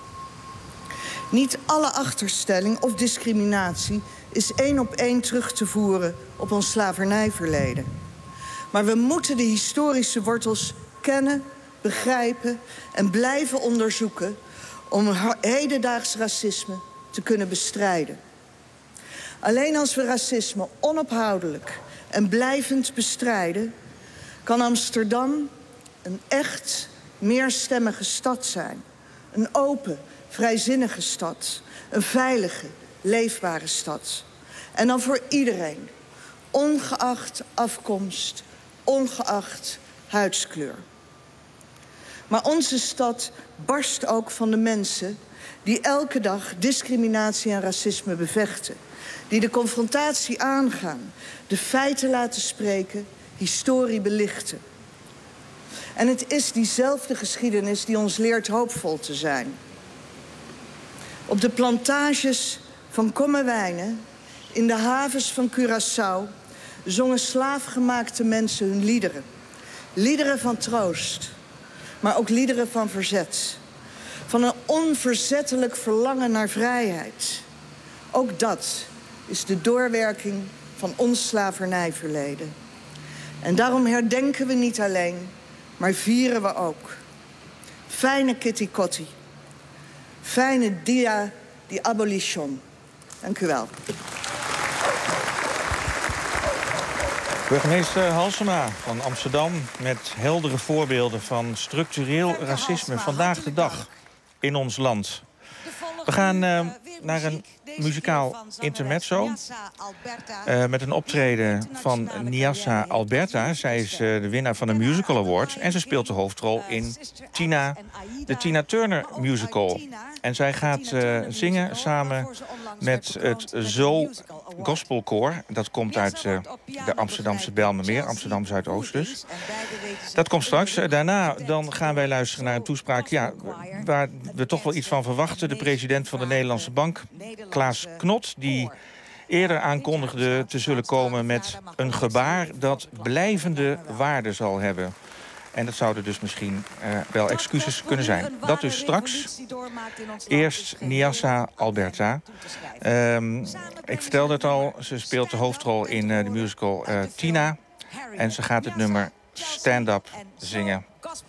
Niet alle achterstelling of discriminatie is één op één terug te voeren op ons slavernijverleden. Maar we moeten de historische wortels kennen, begrijpen en blijven onderzoeken om hedendaags racisme te kunnen bestrijden. Alleen als we racisme onophoudelijk en blijvend bestrijden, kan Amsterdam een echt meerstemmige stad zijn. Een open, vrijzinnige stad. Een veilige, leefbare stad. En dan voor iedereen. Ongeacht afkomst, ongeacht huidskleur. Maar onze stad barst ook van de mensen die elke dag discriminatie en racisme bevechten. Die de confrontatie aangaan, de feiten laten spreken, historie belichten. En het is diezelfde geschiedenis die ons leert hoopvol te zijn. Op de plantages van Kommerwijnen, in de havens van Curaçao, zongen slaafgemaakte mensen hun liederen. Liederen van troost, maar ook liederen van verzet. Van een onverzettelijk verlangen naar vrijheid. Ook dat is de doorwerking van ons slavernijverleden. En daarom herdenken we niet alleen, maar vieren we ook. Fijne kitty kotti. Fijne dia di abolition. Dank u wel.
Burgemeester Halsema van Amsterdam met heldere voorbeelden van structureel racisme vandaag de dag in ons land. We gaan uh, naar een muzikaal intermezzo uh, met een optreden van Nyassa Alberta. Zij is uh, de winnaar van de Musical Award en ze speelt de hoofdrol in Tina, de Tina Turner musical. En zij gaat uh, zingen samen met het Zo Gospelkoor. Dat komt uit uh, de Amsterdamse Bijlmermeer, Amsterdam Zuidoost dus. Dat komt straks. Daarna dan gaan wij luisteren naar een toespraak ja, waar we toch wel iets van verwachten. De president van de Nederlandse Bank, Klaas Knot, die eerder aankondigde te zullen komen met een gebaar dat blijvende waarde zal hebben. En dat zouden dus misschien uh, wel excuses kunnen zijn. Dat dus straks. Eerst Nyassa Alberta. Um, ik vertelde het al, ze speelt de hoofdrol in uh, de musical uh, Tina. En ze gaat het nummer Stand Up zingen.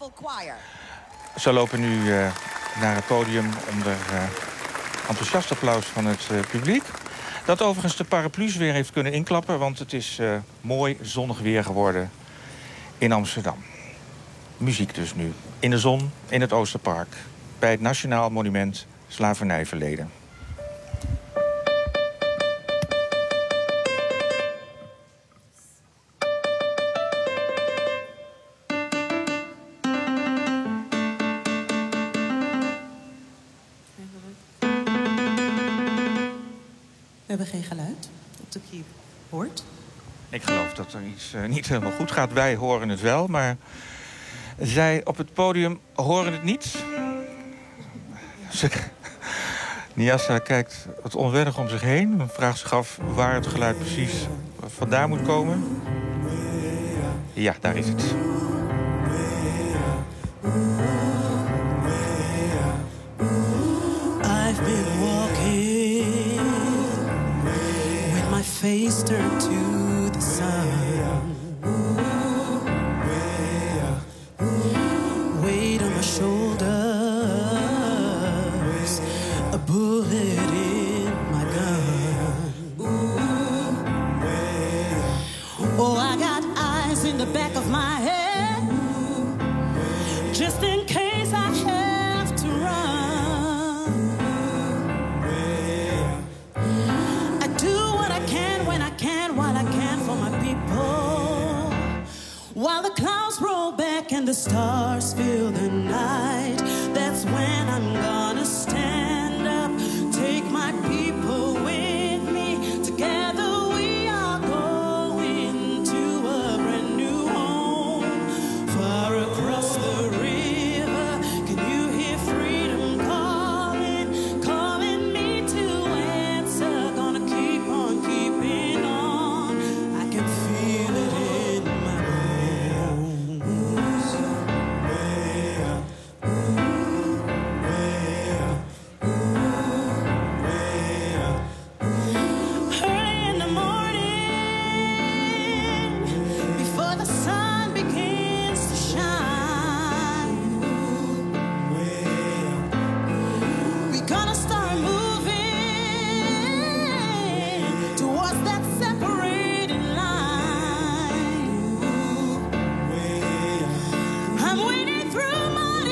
Ze lopen nu uh, naar het podium onder uh, enthousiast applaus van het uh, publiek. Dat overigens de paraplu's weer heeft kunnen inklappen, want het is uh, mooi zonnig weer geworden in Amsterdam. Muziek dus nu. In de zon, in het Oosterpark. Bij het Nationaal Monument Slavernijverleden.
We hebben geen geluid op de keyboard.
Ik geloof dat er iets uh, niet helemaal goed gaat. Wij horen het wel, maar zij op het podium horen het niet. Nyassa kijkt wat onwennig om zich heen en vraagt zich af waar het geluid precies vandaan moet komen. Ja, daar is het.
I've been walking with my face turned to the sun. Weight on my shoulder,
Oh, I got eyes in the back of my head, just in case I have to run. I do what I can when I can, while I can for my people. While the clouds roll back and the stars fill the night, that's when I'm gonna stand up, take my people with me. Together we are going to a brand new home, far across the river. Can you hear freedom calling, calling me to answer? Gonna keep on keeping on. I can feel it in my bones. Early in the morning, before the sun begins to shine, we're gonna start moving towards that separating line. I'm wading through muddy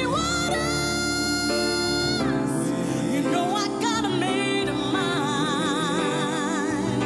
waters. You know I got a made of mine,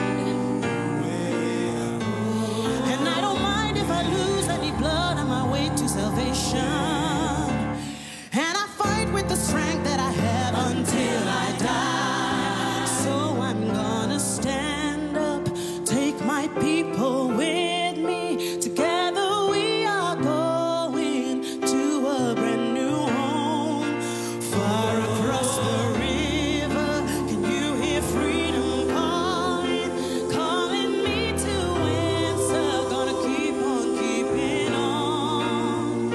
and I don't mind if I lose any blood on my way to salvation. And I fight with the strength that I have until I die. So I'm gonna stand up, take my people with me. Together we are going to a brand new home, far across the river. Can you hear freedom calling, calling me to answer? Gonna keep on keeping on.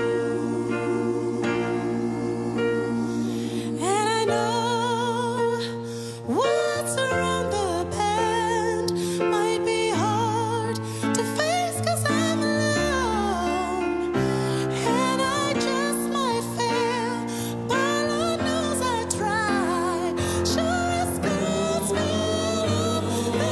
And I know what's around the bend might be hard to face 'cause I'm alone, and I just might fail, but Lord knows I try. Sure as God's made up the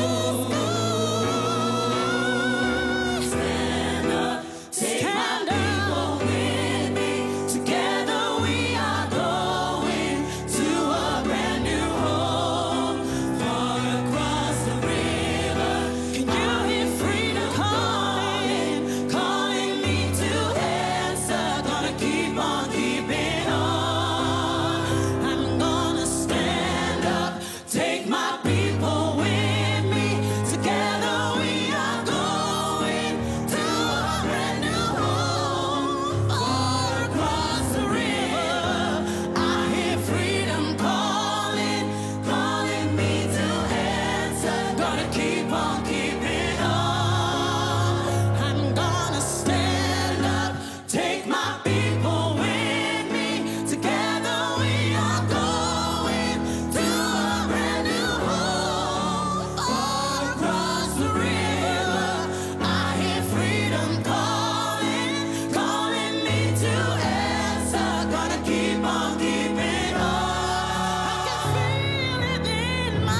sky. Stand up, take my people with me. Together we are going to a brand new home, far across the river. Can you hear freedom calling, calling me to answer? Gonna keep on keeping on. I'm gonna stand up, take my people with me. Together we are going to a brand new home, far across the river. I hear freedom calling, calling me to answer. Gonna keep on keeping on. I'm gonna stand up, take my people with me. Together we are going to a brand new home, far across the river. I hear freedom calling, calling me to answer. Gonna keep on keeping on. I can feel it in my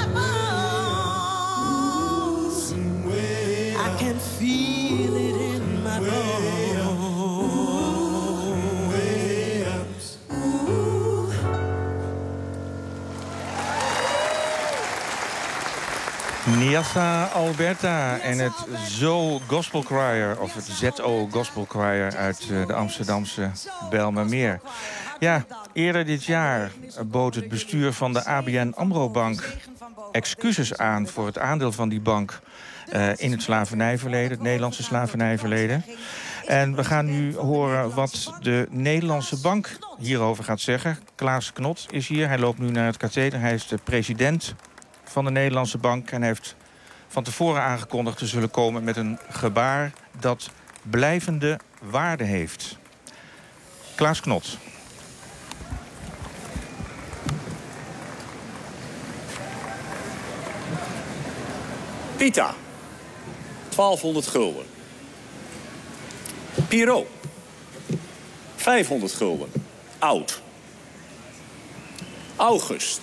bones. I can feel it in my bones. Ooh.
Nyassa Alberta en het Zo Gospel Choir, of het Z O Gospel Choir uit eh, de Amsterdamse Bijlmermeer. Ja, eerder dit jaar bood het bestuur van de A B N AMRO-bank excuses aan voor het aandeel van die bank eh, in het slavernijverleden, het Nederlandse slavernijverleden. En we gaan nu horen wat de Nederlandse bank hierover gaat zeggen. Klaas Knot is hier, hij loopt nu naar het katheder. Hij is de president van de Nederlandse bank en heeft van tevoren aangekondigd te zullen komen met een gebaar dat blijvende waarde heeft. Klaas Knot.
Pita, twaalfhonderd gulden. Piro, vijfhonderd gulden. Oud. August,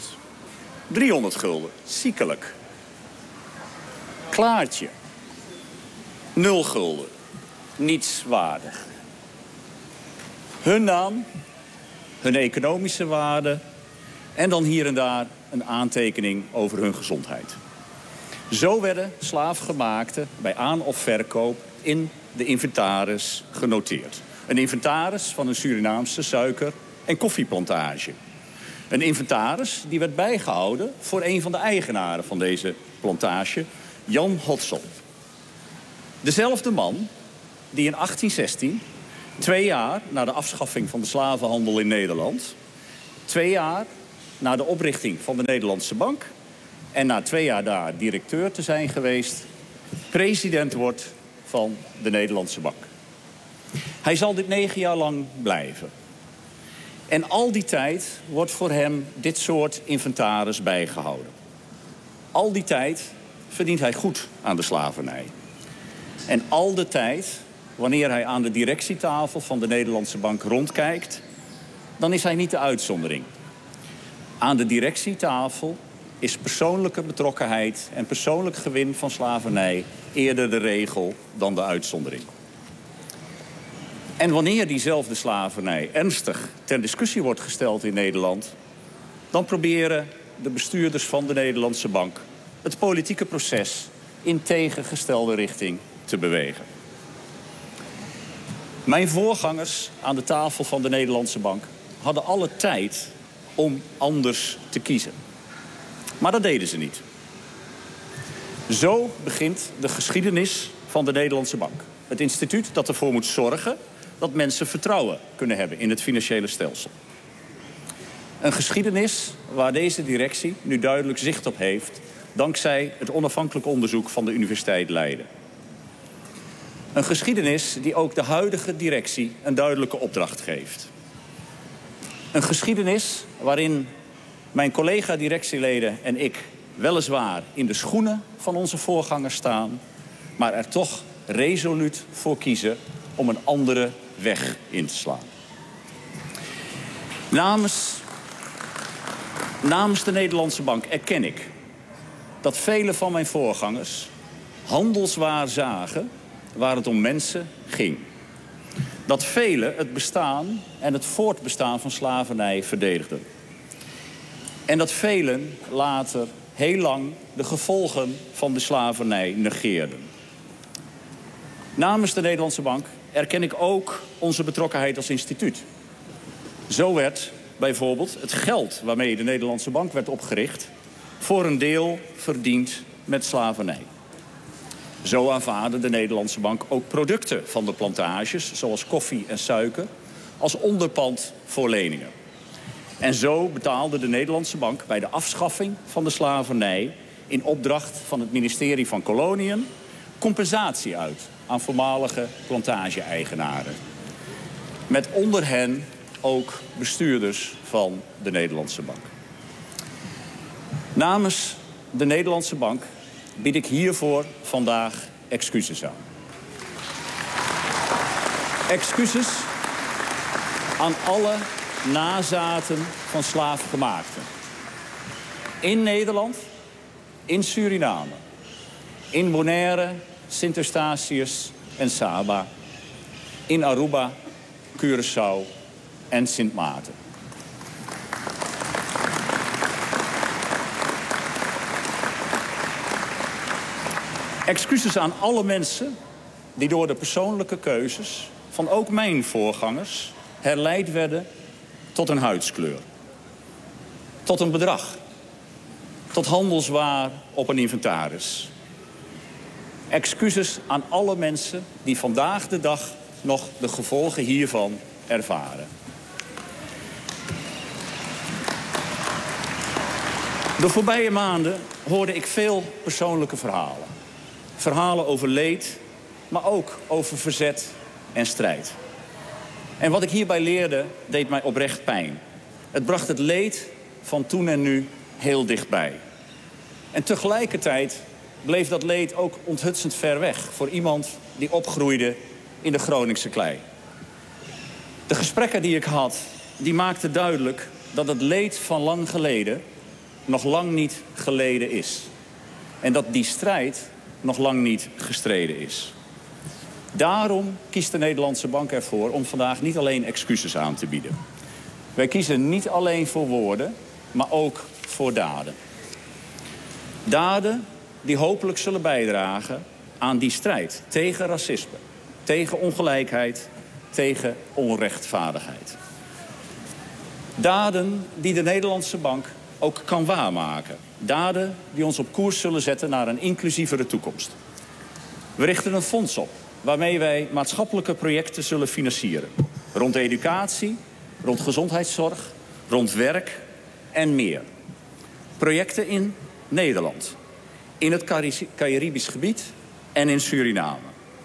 driehonderd gulden. Ziekelijk. Klaartje, Nul gulden. Niets waardig. Hun naam, hun economische waarde en dan hier en daar een aantekening over hun gezondheid. Zo werden slaafgemaakten bij aan- of verkoop in de inventaris genoteerd. Een inventaris van een Surinaamse suiker- en koffieplantage. Een inventaris die werd bijgehouden voor een van de eigenaren van deze plantage, Jan Hotsel. Dezelfde man die in achttien zestien, twee jaar na de afschaffing van de slavenhandel in Nederland, twee jaar na de oprichting van de Nederlandse Bank en na twee jaar daar directeur te zijn geweest, president wordt van de Nederlandse Bank. Hij zal dit negen jaar lang blijven. En al die tijd wordt voor hem dit soort inventaris bijgehouden. Al die tijd verdient hij goed aan de slavernij. En al de tijd, wanneer hij aan de directietafel van de Nederlandse Bank rondkijkt, dan is hij niet de uitzondering. Aan de directietafel is persoonlijke betrokkenheid en persoonlijk gewin van slavernij eerder de regel dan de uitzondering. En wanneer diezelfde slavernij ernstig ter discussie wordt gesteld in Nederland, dan proberen de bestuurders van de Nederlandse Bank het politieke proces in tegengestelde richting te bewegen. Mijn voorgangers aan de tafel van de Nederlandse Bank hadden alle tijd om anders te kiezen. Maar dat deden ze niet. Zo begint de geschiedenis van de Nederlandse Bank. Het instituut dat ervoor moet zorgen dat mensen vertrouwen kunnen hebben in het financiële stelsel. Een geschiedenis waar deze directie nu duidelijk zicht op heeft, dankzij het onafhankelijk onderzoek van de Universiteit Leiden. Een geschiedenis die ook de huidige directie een duidelijke opdracht geeft. Een geschiedenis waarin mijn collega-directieleden en ik weliswaar in de schoenen van onze voorgangers staan, maar er toch resoluut voor kiezen om een andere weg in te slaan. Namens, namens de Nederlandse Bank erken ik dat vele van mijn voorgangers handelswaar zagen waar het om mensen ging. Dat velen het bestaan en het voortbestaan van slavernij verdedigden. En dat velen later heel lang de gevolgen van de slavernij negeerden. Namens de Nederlandse Bank erken ik ook onze betrokkenheid als instituut. Zo werd bijvoorbeeld het geld waarmee de Nederlandse Bank werd opgericht voor een deel verdiend met slavernij. Zo aanvaarde de Nederlandse Bank ook producten van de plantages, zoals koffie en suiker, als onderpand voor leningen. En zo betaalde de Nederlandse Bank bij de afschaffing van de slavernij in opdracht van het ministerie van Koloniën compensatie uit aan voormalige plantage-eigenaren. Met onder hen ook bestuurders van de Nederlandse Bank. Namens de Nederlandse Bank bied ik hiervoor vandaag excuses aan. Excuses aan alle nazaten van slaafgemaakten. In Nederland, in Suriname, in Bonaire, Sint Eustatius en Saba, in Aruba, Curaçao en Sint Maarten. Excuses aan alle mensen die door de persoonlijke keuzes van ook mijn voorgangers herleid werden tot een huidskleur. Tot een bedrag. Tot handelswaar op een inventaris. Excuses aan alle mensen die vandaag de dag nog de gevolgen hiervan ervaren. De voorbije maanden hoorde ik veel persoonlijke verhalen. Verhalen over leed, maar ook over verzet en strijd. En wat ik hierbij leerde, deed mij oprecht pijn. Het bracht het leed van toen en nu heel dichtbij. En tegelijkertijd bleef dat leed ook onthutsend ver weg voor iemand die opgroeide in de Groningse klei. De gesprekken die ik had, die maakten duidelijk dat het leed van lang geleden nog lang niet geleden is. En dat die strijd nog lang niet gestreden is. Daarom kiest de Nederlandse Bank ervoor om vandaag niet alleen excuses aan te bieden. Wij kiezen niet alleen voor woorden, maar ook voor daden. Daden die hopelijk zullen bijdragen aan die strijd tegen racisme, tegen ongelijkheid, tegen onrechtvaardigheid. Daden die de Nederlandse Bank ook kan waarmaken. Daden die ons op koers zullen zetten naar een inclusievere toekomst. We richten een fonds op waarmee wij maatschappelijke projecten zullen financieren. Rond educatie, rond gezondheidszorg, rond werk en meer. Projecten in Nederland, in het Cari- Caribisch gebied en in Suriname.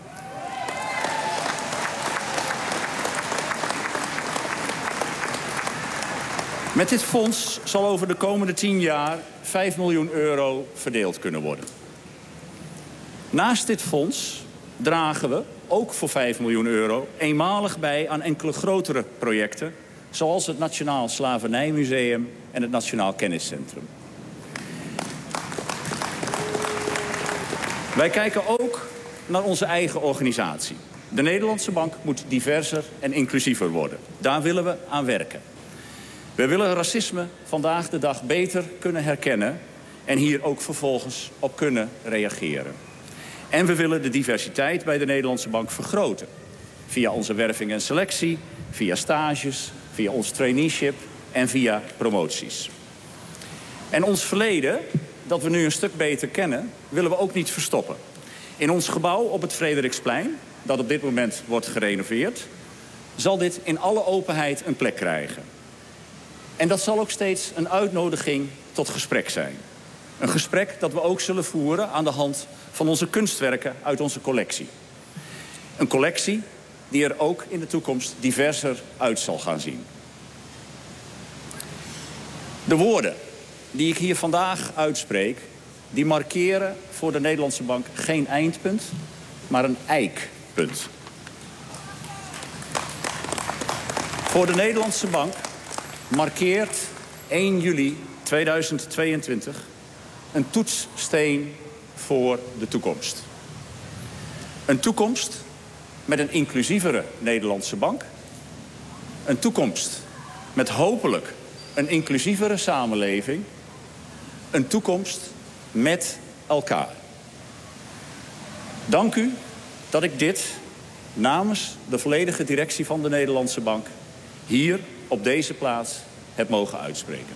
Met dit fonds zal over de komende tien jaar vijf miljoen euro verdeeld kunnen worden. Naast dit fonds dragen we, ook voor vijf miljoen euro, eenmalig bij aan enkele grotere projecten, zoals het Nationaal Slavernijmuseum en het Nationaal Kenniscentrum. Wij kijken ook naar onze eigen organisatie. De Nederlandse Bank moet diverser en inclusiever worden. Daar willen we aan werken. We willen racisme vandaag de dag beter kunnen herkennen en hier ook vervolgens op kunnen reageren. En we willen de diversiteit bij de Nederlandse Bank vergroten. Via onze werving en selectie, via stages, via ons traineeship en via promoties. En ons verleden, dat we nu een stuk beter kennen, willen we ook niet verstoppen. In ons gebouw op het Frederiksplein, dat op dit moment wordt gerenoveerd, zal dit in alle openheid een plek krijgen. En dat zal ook steeds een uitnodiging tot gesprek zijn. Een gesprek dat we ook zullen voeren aan de hand van onze kunstwerken uit onze collectie. Een collectie die er ook in de toekomst diverser uit zal gaan zien. De woorden die ik hier vandaag uitspreek, die markeren voor de Nederlandse Bank geen eindpunt, maar een eikpunt. Voor de Nederlandse Bank markeert één juli tweeduizend tweeëntwintig een toetssteen voor de toekomst. Een toekomst met een inclusievere Nederlandse Bank. Een toekomst met hopelijk een inclusievere samenleving. Een toekomst met elkaar. Dank u dat ik dit namens de volledige directie van de Nederlandse Bank hier op deze plaats heb mogen uitspreken.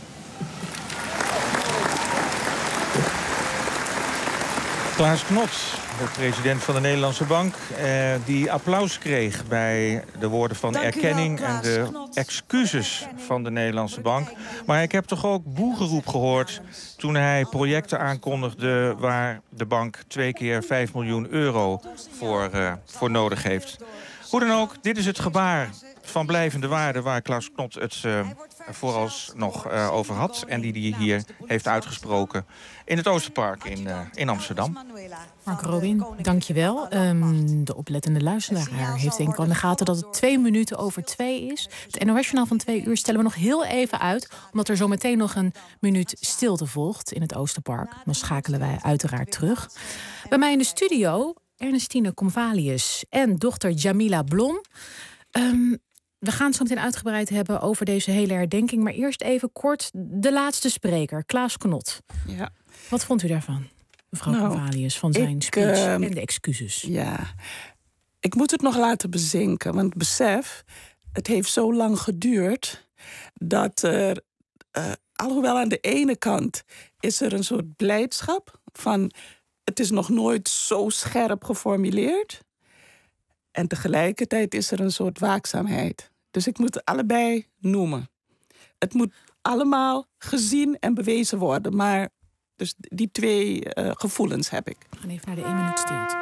Klaas Knot, de president van de Nederlandse Bank, eh, die applaus kreeg bij de woorden van
Dank u
erkenning
wel, Klaas
en de
Knot.
excuses van de Nederlandse Bank. Maar ik heb toch ook boegeroep gehoord toen hij projecten aankondigde waar de bank twee keer vijf miljoen euro voor, eh, voor nodig heeft. Hoe dan ook, dit is het gebaar van blijvende waarde waar Klaas Knot het uh, vooralsnog uh, over had. En die hij hier heeft uitgesproken in het Oosterpark in, uh, in Amsterdam.
Mark Robin, dank je wel. Um, de oplettende luisteraar heeft denk ik al in de gaten dat het twee minuten over twee is. Het N O S-journaal van twee uur stellen we nog heel even uit, omdat er zo meteen nog een minuut stilte volgt in het Oosterpark. Dan schakelen wij uiteraard terug. Bij mij in de studio Ernestine Convalius en dochter Jamila Blom. Um, we gaan het zo meteen uitgebreid hebben over deze hele herdenking. Maar eerst even kort de laatste spreker, Klaas Knot.
Ja.
Wat vond u daarvan, mevrouw
Nou,
Convalius, van zijn
ik,
speech
uh,
en de excuses?
Ja, ik moet het nog laten bezinken. Want besef, het heeft zo lang geduurd dat er, uh, alhoewel aan de ene kant is er een soort blijdschap van het is nog nooit zo scherp geformuleerd. En tegelijkertijd is er een soort waakzaamheid. Dus ik moet het allebei noemen. Het moet allemaal gezien en bewezen worden. Maar dus die twee uh, gevoelens heb ik.
We gaan even naar de één minuut stilte.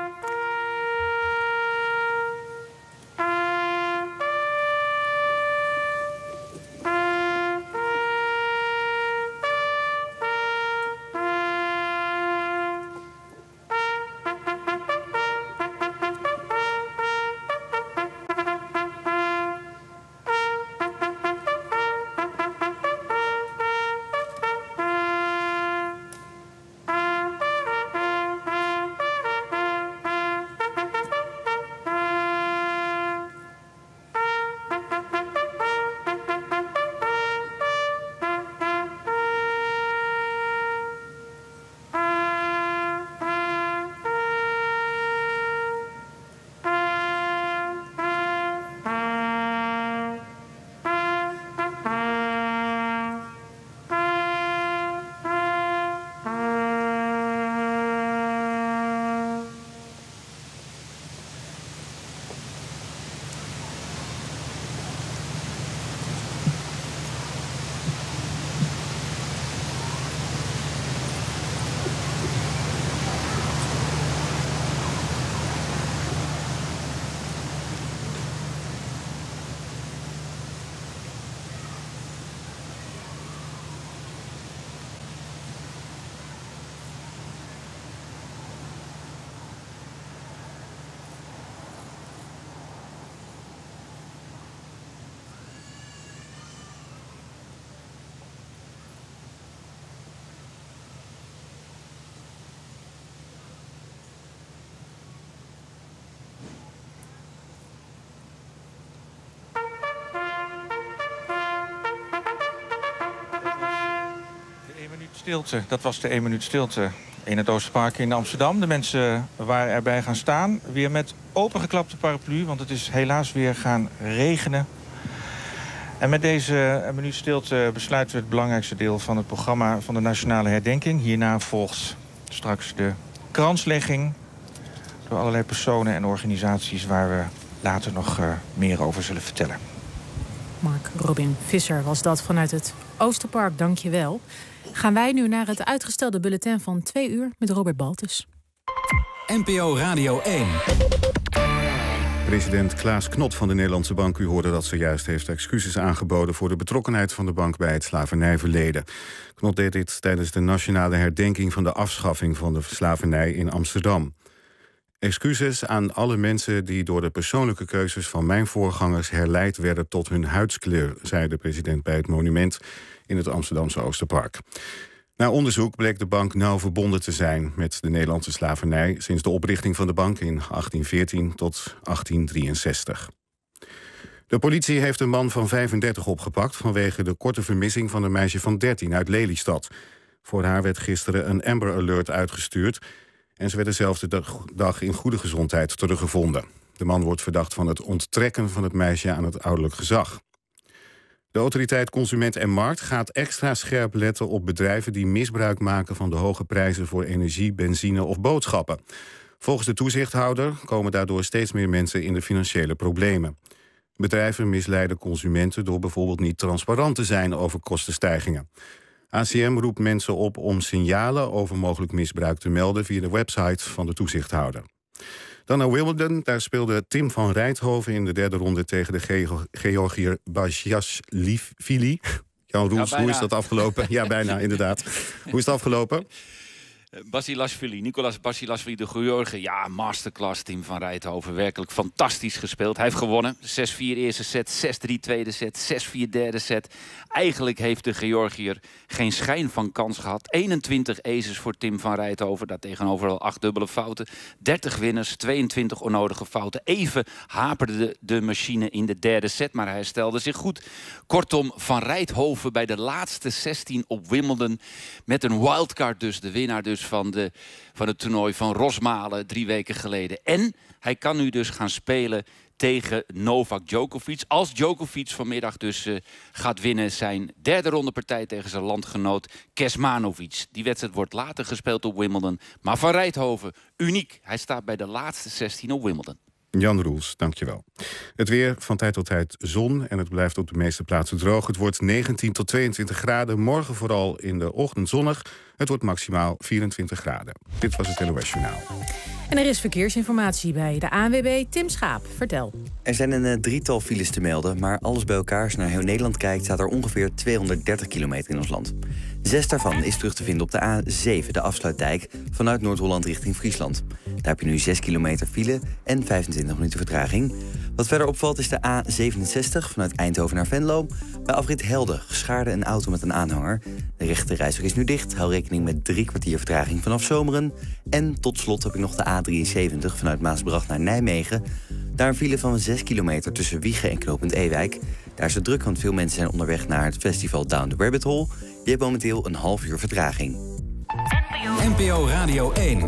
Stilte, dat was de één minuut stilte in het Oosterpark in Amsterdam. De mensen waren erbij gaan staan. Weer met opengeklapte paraplu, want het is helaas weer gaan regenen. En met deze minuut stilte besluiten we het belangrijkste deel van het programma van de Nationale Herdenking. Hierna volgt straks de kranslegging door allerlei personen en organisaties waar we later nog uh, meer over zullen vertellen.
Mark Robin Visser was dat vanuit het Oosterpark, dank je wel. Gaan wij nu naar het uitgestelde bulletin van twee uur met Robert Baltus.
N P O Radio één.
President Klaas Knot van de Nederlandse Bank, u hoorde dat zojuist, heeft excuses aangeboden voor de betrokkenheid van de bank bij het slavernijverleden. Knot deed dit tijdens de nationale herdenking van de afschaffing van de slavernij in Amsterdam. Excuses aan alle mensen die door de persoonlijke keuzes van mijn voorgangers herleid werden tot hun huidskleur, zei de president bij het monument in het Amsterdamse Oosterpark. Na onderzoek bleek de bank nauw verbonden te zijn met de Nederlandse slavernij sinds de oprichting van de bank in achttien veertien tot achttien drieënzestig. De politie heeft een man van vijfendertig opgepakt vanwege de korte vermissing van een meisje van dertien uit Lelystad. Voor haar werd gisteren een Amber Alert uitgestuurd en ze werd dezelfde dag in goede gezondheid teruggevonden. De man wordt verdacht van het onttrekken van het meisje aan het ouderlijk gezag. De autoriteit Consument en Markt gaat extra scherp letten op bedrijven die misbruik maken van de hoge prijzen voor energie, benzine of boodschappen. Volgens de toezichthouder komen daardoor steeds meer mensen in de financiële problemen. Bedrijven misleiden consumenten door bijvoorbeeld niet transparant te zijn over kostenstijgingen. A C M roept mensen op om signalen over mogelijk misbruik te melden via de website van de toezichthouder. Dan naar Wimbledon. Daar speelde Tim van Rijthoven in de derde ronde tegen de Ge- Georgiër Basilashvili. Jan Roels, ja, hoe is dat afgelopen? Ja, bijna, inderdaad. Hoe is het afgelopen?
Basilashvili, Nicolas Basilashvili, de Georgiër. Ja, masterclass, Tim van Rijthoven. Werkelijk fantastisch gespeeld. Hij heeft gewonnen. zes vier eerste set, zes drie tweede set, zes vier derde set. Eigenlijk heeft de Georgiër geen schijn van kans gehad. eenentwintig aces voor Tim van Rijthoven. Daar tegenover al acht dubbele fouten. dertig winners, tweeëntwintig onnodige fouten. Even haperde de, de machine in de derde set, maar hij stelde zich goed. Kortom, Van Rijthoven bij de laatste zestien op Wimbledon. Met een wildcard dus, de winnaar dus van, de, van het toernooi van Rosmalen drie weken geleden. En hij kan nu dus gaan spelen tegen Novak Djokovic. Als Djokovic vanmiddag dus uh, gaat winnen zijn derde ronde partij tegen zijn landgenoot Kecmanovic. Die wedstrijd wordt later gespeeld op Wimbledon. Maar Van Rijthoven, uniek. Hij staat bij de laatste zestien op Wimbledon.
Jan Roels, dankjewel. Het weer, van tijd tot tijd zon en het blijft op de meeste plaatsen droog. Het wordt negentien tot tweeëntwintig graden. Morgen vooral in de ochtend zonnig. Het wordt maximaal vierentwintig graden. Dit was het N O S Journaal.
En er is verkeersinformatie bij de A N W B. Tim Schaap, vertel.
Er zijn een uh, drietal files te melden, maar alles bij elkaar, als je naar heel Nederland kijkt, staat er ongeveer tweehonderddertig kilometer in ons land. Zes daarvan is terug te vinden op de A zeven, de afsluitdijk, vanuit Noord-Holland richting Friesland. Daar heb je nu zes kilometer file en vijfentwintig minuten vertraging. Wat verder opvalt is de A zevenenzestig vanuit Eindhoven naar Venlo. Bij afrit Helden geschaarde een auto met een aanhanger. De rechte rijstrook is nu dicht. Hou rekening met drie kwartier vertraging vanaf Zomeren. En tot slot heb ik nog de A drieënzeventig vanuit Maasbracht naar Nijmegen. Daar een file van zes kilometer tussen Wijchen en knooppunt Ewijk. Daar is het druk, want veel mensen zijn onderweg naar het festival Down the Rabbit Hole. Je hebt momenteel een half uur vertraging.
N P O Radio één.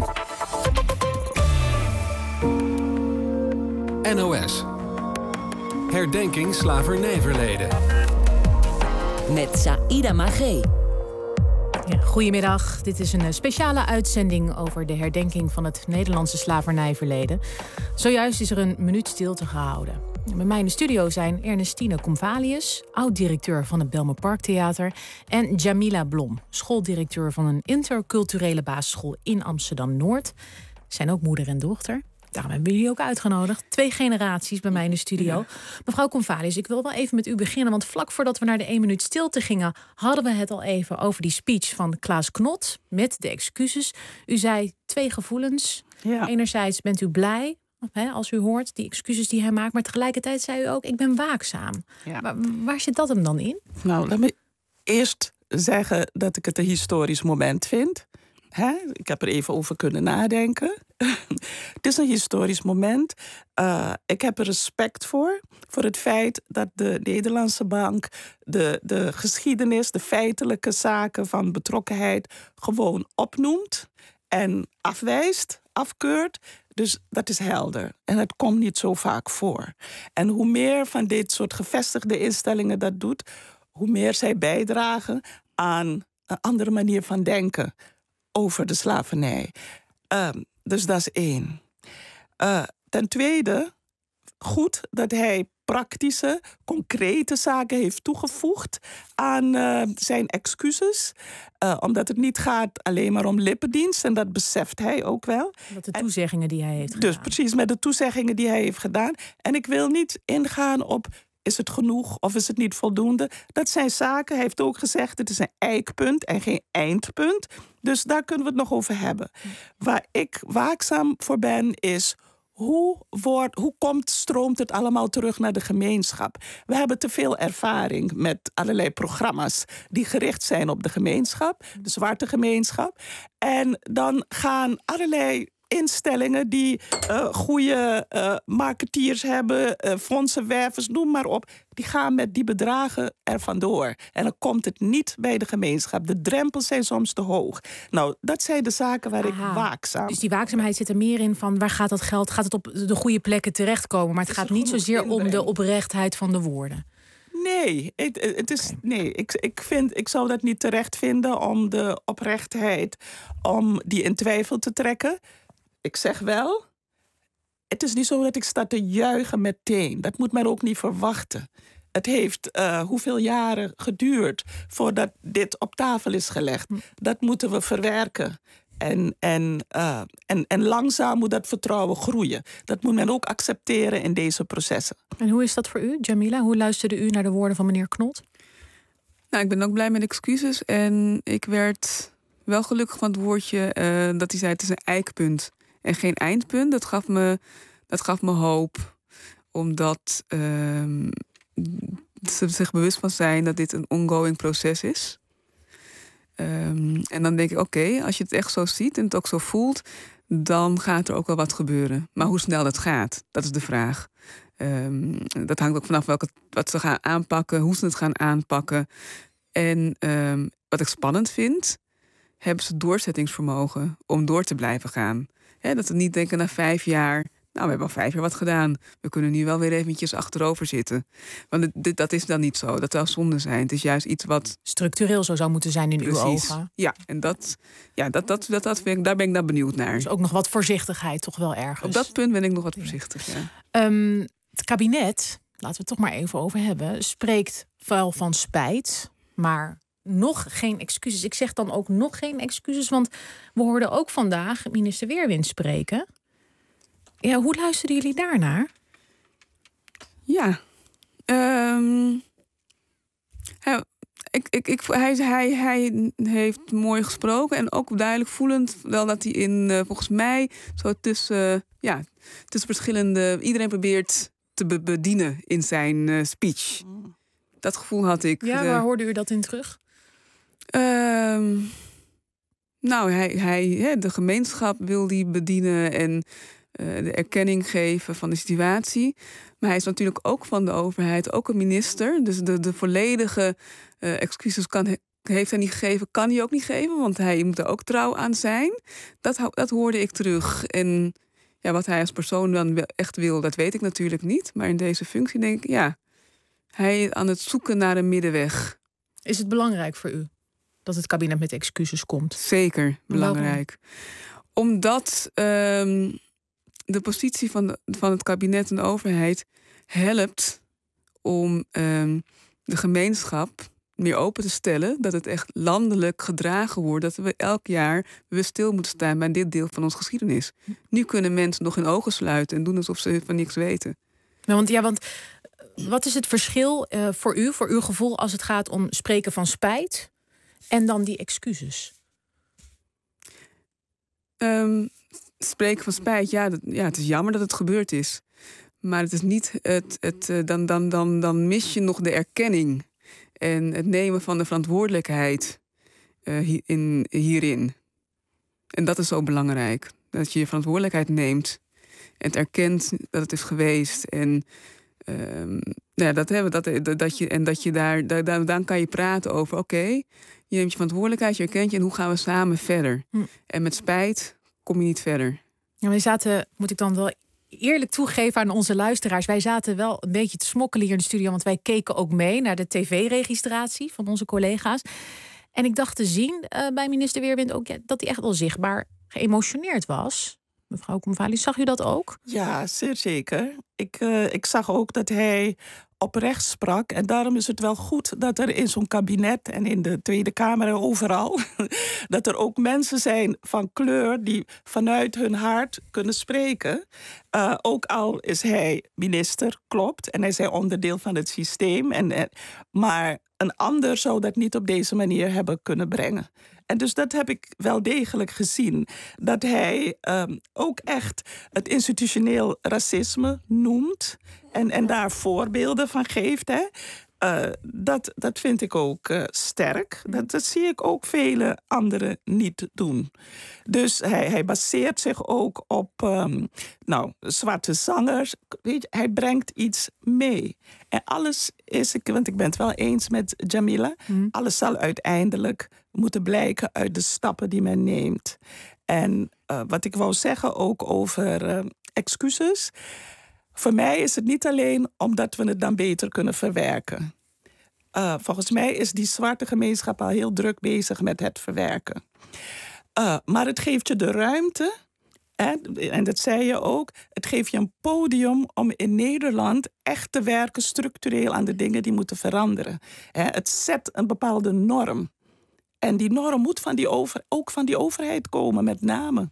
N O S. Herdenking slavernijverleden.
Met Saïda Magé.
Ja, goedemiddag. Dit is een speciale uitzending over de herdenking van het Nederlandse slavernijverleden. Zojuist is er een minuut stilte gehouden. Bij mij in de studio zijn Ernestine Convalius, oud-directeur van het Belmerparktheater, en Jamila Blom, schooldirecteur van een interculturele basisschool in Amsterdam-Noord. Zijn ook moeder en dochter. Daarom hebben we jullie ook uitgenodigd. Twee generaties bij mij in de studio. Ja. Mevrouw Convalius, ik wil wel even met u beginnen. Want vlak voordat we naar de één minuut stilte gingen, hadden we het al even over die speech van Klaas Knot met de excuses. U zei twee gevoelens. Ja. Enerzijds bent u blij, hè, als u hoort die excuses die hij maakt. Maar tegelijkertijd zei u ook, ik ben waakzaam. Ja. Waar, waar zit dat hem dan in?
Nou, laat me eerst zeggen dat ik het een historisch moment vind. Hè? Ik heb er even over kunnen nadenken. Het is een historisch moment. Uh, ik heb er respect voor. Voor het feit dat de Nederlandse bank de, de geschiedenis, de feitelijke zaken van betrokkenheid gewoon opnoemt en afwijst, afkeurt. Dus dat is helder. En het komt niet zo vaak voor. En hoe meer van dit soort gevestigde instellingen dat doet, hoe meer zij bijdragen aan een andere manier van denken over de slavernij. Uh, dus dat is één. Uh, ten tweede, goed dat hij praktische, concrete zaken heeft toegevoegd aan uh, zijn excuses. Uh, omdat het niet gaat alleen maar om lippendienst. En dat beseft hij ook wel.
Met de toezeggingen die hij heeft gedaan.
Dus precies, met de toezeggingen die hij heeft gedaan. En ik wil niet ingaan op, is het genoeg of is het niet voldoende? Dat zijn zaken, hij heeft ook gezegd, het is een eikpunt en geen eindpunt. Dus daar kunnen we het nog over hebben. Waar ik waakzaam voor ben is, Hoe, wordt, hoe komt, stroomt het allemaal terug naar de gemeenschap? We hebben te veel ervaring met allerlei programma's die gericht zijn op de gemeenschap, de zwarte gemeenschap. En dan gaan allerlei instellingen die uh, goede uh, marketeers hebben, uh, fondsenwervers, noem maar op, die gaan met die bedragen er vandoor. En dan komt het niet bij de gemeenschap. De drempels zijn soms te hoog. Nou, dat zijn de zaken waar Aha. ik waakzaam...
Dus die waakzaamheid zit er meer in van, waar gaat dat geld? Gaat het op de goede plekken terechtkomen? Maar het gaat niet zozeer om de oprechtheid van de woorden.
Nee, het, het is, nee ik, ik, vind, ik zou dat niet terecht vinden om de oprechtheid, om die in twijfel te trekken. Ik zeg wel, het is niet zo dat ik sta te juichen meteen. Dat moet men ook niet verwachten. Het heeft uh, hoeveel jaren geduurd voordat dit op tafel is gelegd. Dat moeten we verwerken. En, en, uh, en, en langzaam moet dat vertrouwen groeien. Dat moet men ook accepteren in deze processen.
En hoe is dat voor u, Jamila? Hoe luisterde u naar de woorden van meneer Knot?
Nou, ik ben ook blij met excuses. En ik werd wel gelukkig van het woordje uh, dat hij zei, het is een eikpunt en geen eindpunt. Dat gaf me, dat gaf me hoop. Omdat uh, ze zich bewust van zijn dat dit een ongoing proces is. Um, en dan denk ik, oké, okay, als je het echt zo ziet en het ook zo voelt, dan gaat er ook wel wat gebeuren. Maar hoe snel dat gaat, dat is de vraag. Um, dat hangt ook vanaf welke, wat ze gaan aanpakken, hoe ze het gaan aanpakken. En um, wat ik spannend vind, hebben ze doorzettingsvermogen om door te blijven gaan. He, dat ze niet denken na vijf jaar, nou, we hebben al vijf jaar wat gedaan. We kunnen nu wel weer eventjes achterover zitten. Want dit, dat is dan niet zo. Dat zou zonde zijn. Het is juist iets wat
structureel zo zou moeten zijn in Precies. uw ogen.
Ja, en dat, ja, dat, dat, dat, dat vind ik, daar ben ik dan benieuwd naar.
Dus ook nog wat voorzichtigheid toch wel ergens.
Op dat punt ben ik nog wat voorzichtig, ja.
Um, het kabinet, laten we het toch maar even over hebben, spreekt wel van spijt, maar nog geen excuses. Ik zeg dan ook nog geen excuses, want we hoorden ook vandaag minister Weerwind spreken. Ja, hoe luisteren jullie daarnaar?
Ja, um, hij, ik, ik, ik, hij, hij, hij heeft mooi gesproken en ook duidelijk voelend wel dat hij in, uh, volgens mij, zo tussen, uh, ja, tussen verschillende, iedereen probeert te be- bedienen in zijn uh, speech. Mm. Dat gevoel had ik.
Ja, waar uh, hoorde u dat in terug?
Uh, nou, hij, hij, de gemeenschap wil die bedienen en Uh, de erkenning geven van de situatie. Maar hij is natuurlijk ook van de overheid, ook een minister. Dus de, de volledige uh, excuses kan, heeft hij niet gegeven, kan hij ook niet geven, want hij moet er ook trouw aan zijn. Dat, dat hoorde ik terug. En ja, wat hij als persoon dan echt wil, dat weet ik natuurlijk niet. Maar in deze functie denk ik, ja, hij is aan het zoeken naar een middenweg.
Is het belangrijk voor u dat het kabinet met excuses komt?
Zeker belangrijk. Waarom? Omdat Um, de positie van, de, van het kabinet en de overheid helpt om um, de gemeenschap meer open te stellen. Dat het echt landelijk gedragen wordt. Dat we elk jaar bewust stil moeten staan bij dit deel van onze geschiedenis. Nu kunnen mensen nog hun ogen sluiten en doen alsof ze van niks weten.
Nou, want, ja, want wat is het verschil uh, voor u, voor uw gevoel, als het gaat om spreken van spijt en dan die excuses?
Um, Spreken van spijt, ja, dat, ja, het is jammer dat het gebeurd is. Maar het is niet het, het, uh, dan, dan, dan, dan mis je nog de erkenning en het nemen van de verantwoordelijkheid uh, hi, in, hierin. En dat is zo belangrijk. Dat je je verantwoordelijkheid neemt en het erkent dat het is geweest. En, um, nou ja, dat, hè, dat, dat, dat je, en dat je daar, daar, daar, dan kan je praten over, oké, okay, je neemt je verantwoordelijkheid, je erkent je en hoe gaan we samen verder. Hm. En met spijt kom je niet verder.
Ja, wij zaten, moet ik dan wel eerlijk toegeven aan onze luisteraars, wij zaten wel een beetje te smokkelen hier in de studio, want wij keken ook mee naar de tv-registratie van onze collega's. En ik dacht te zien uh, bij minister Weerwind ook ja, dat hij echt wel zichtbaar geëmotioneerd was. Mevrouw Comvalis, zag u dat ook?
Ja, zeer zeker. Ik, uh, ik zag ook dat hij oprecht sprak. En daarom is het wel goed dat er in zo'n kabinet en in de Tweede Kamer en overal, dat er ook mensen zijn van kleur die vanuit hun hart kunnen spreken. Uh, ook al is hij minister, klopt. En hij is onderdeel van het systeem. En, en, maar een ander zou dat niet op deze manier hebben kunnen brengen. En dus dat heb ik wel degelijk gezien. Dat hij um, ook echt het institutioneel racisme noemt. En, en daar voorbeelden van geeft. Hè. Uh, dat, dat vind ik ook uh, sterk. Dat, dat zie ik ook vele anderen niet doen. Dus hij, hij baseert zich ook op um, nou, zwarte zangers. Weet je, hij brengt iets mee. En alles is, want ik ben het wel eens met Jamila, mm. alles zal uiteindelijk moeten blijken uit de stappen die men neemt. En uh, wat ik wou zeggen ook over uh, excuses. Voor mij is het niet alleen omdat we het dan beter kunnen verwerken. Uh, volgens mij is die zwarte gemeenschap al heel druk bezig met het verwerken. Uh, maar het geeft je de ruimte, hè, en dat zei je ook, het geeft je een podium om in Nederland echt te werken structureel aan de dingen die moeten veranderen. Hè, het zet een bepaalde norm. En die norm moet van die over, ook van die overheid komen, met name.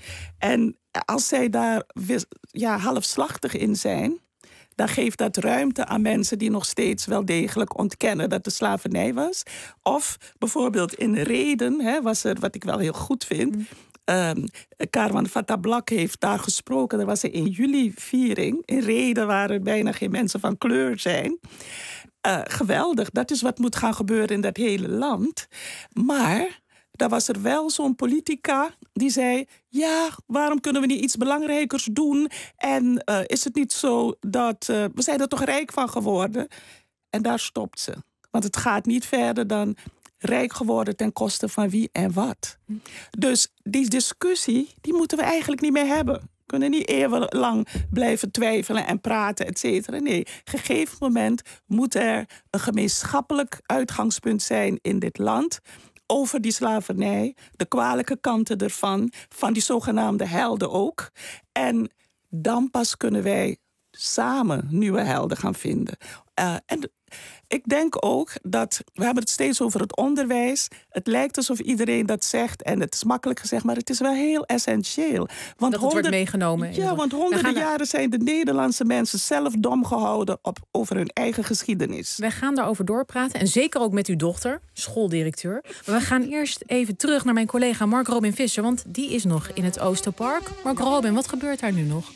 En als zij daar ja, halfslachtig in zijn, dan geeft dat ruimte aan mensen die nog steeds wel degelijk ontkennen dat er slavernij was. Of bijvoorbeeld in Rheden, hè, was er, wat ik wel heel goed vind, mm. Um, Karwan Fatablak heeft daar gesproken. Er was een één juli-viering. In Rheden waar er bijna geen mensen van kleur zijn. Uh, geweldig, dat is wat moet gaan gebeuren in dat hele land. Maar daar was er wel zo'n politica die zei, ja, waarom kunnen we niet iets belangrijkers doen? En uh, is het niet zo dat, uh, we zijn er toch rijk van geworden? En daar stopt ze. Want het gaat niet verder dan rijk geworden ten koste van wie en wat. Dus die discussie, die moeten we eigenlijk niet meer hebben. We kunnen niet eeuwenlang blijven twijfelen en praten, et cetera. Nee, op een gegeven moment moet er een gemeenschappelijk uitgangspunt zijn in dit land over die slavernij, de kwalijke kanten ervan, van die zogenaamde helden ook. En dan pas kunnen wij samen nieuwe helden gaan vinden. Uh, en ik denk ook dat, we hebben het steeds over het onderwijs. Het lijkt alsof iedereen dat zegt en het is makkelijk gezegd, maar het is wel heel essentieel. Want
dat het wordt meegenomen.
Ja, want honderden
er...
jaren zijn de Nederlandse mensen zelf dom gehouden op, over hun eigen geschiedenis.
Wij gaan daarover doorpraten en zeker ook met uw dochter, schooldirecteur. Maar we gaan eerst even terug naar mijn collega Mark Robin Visser, want die is nog in het Oosterpark. Mark Robin, wat gebeurt daar nu nog?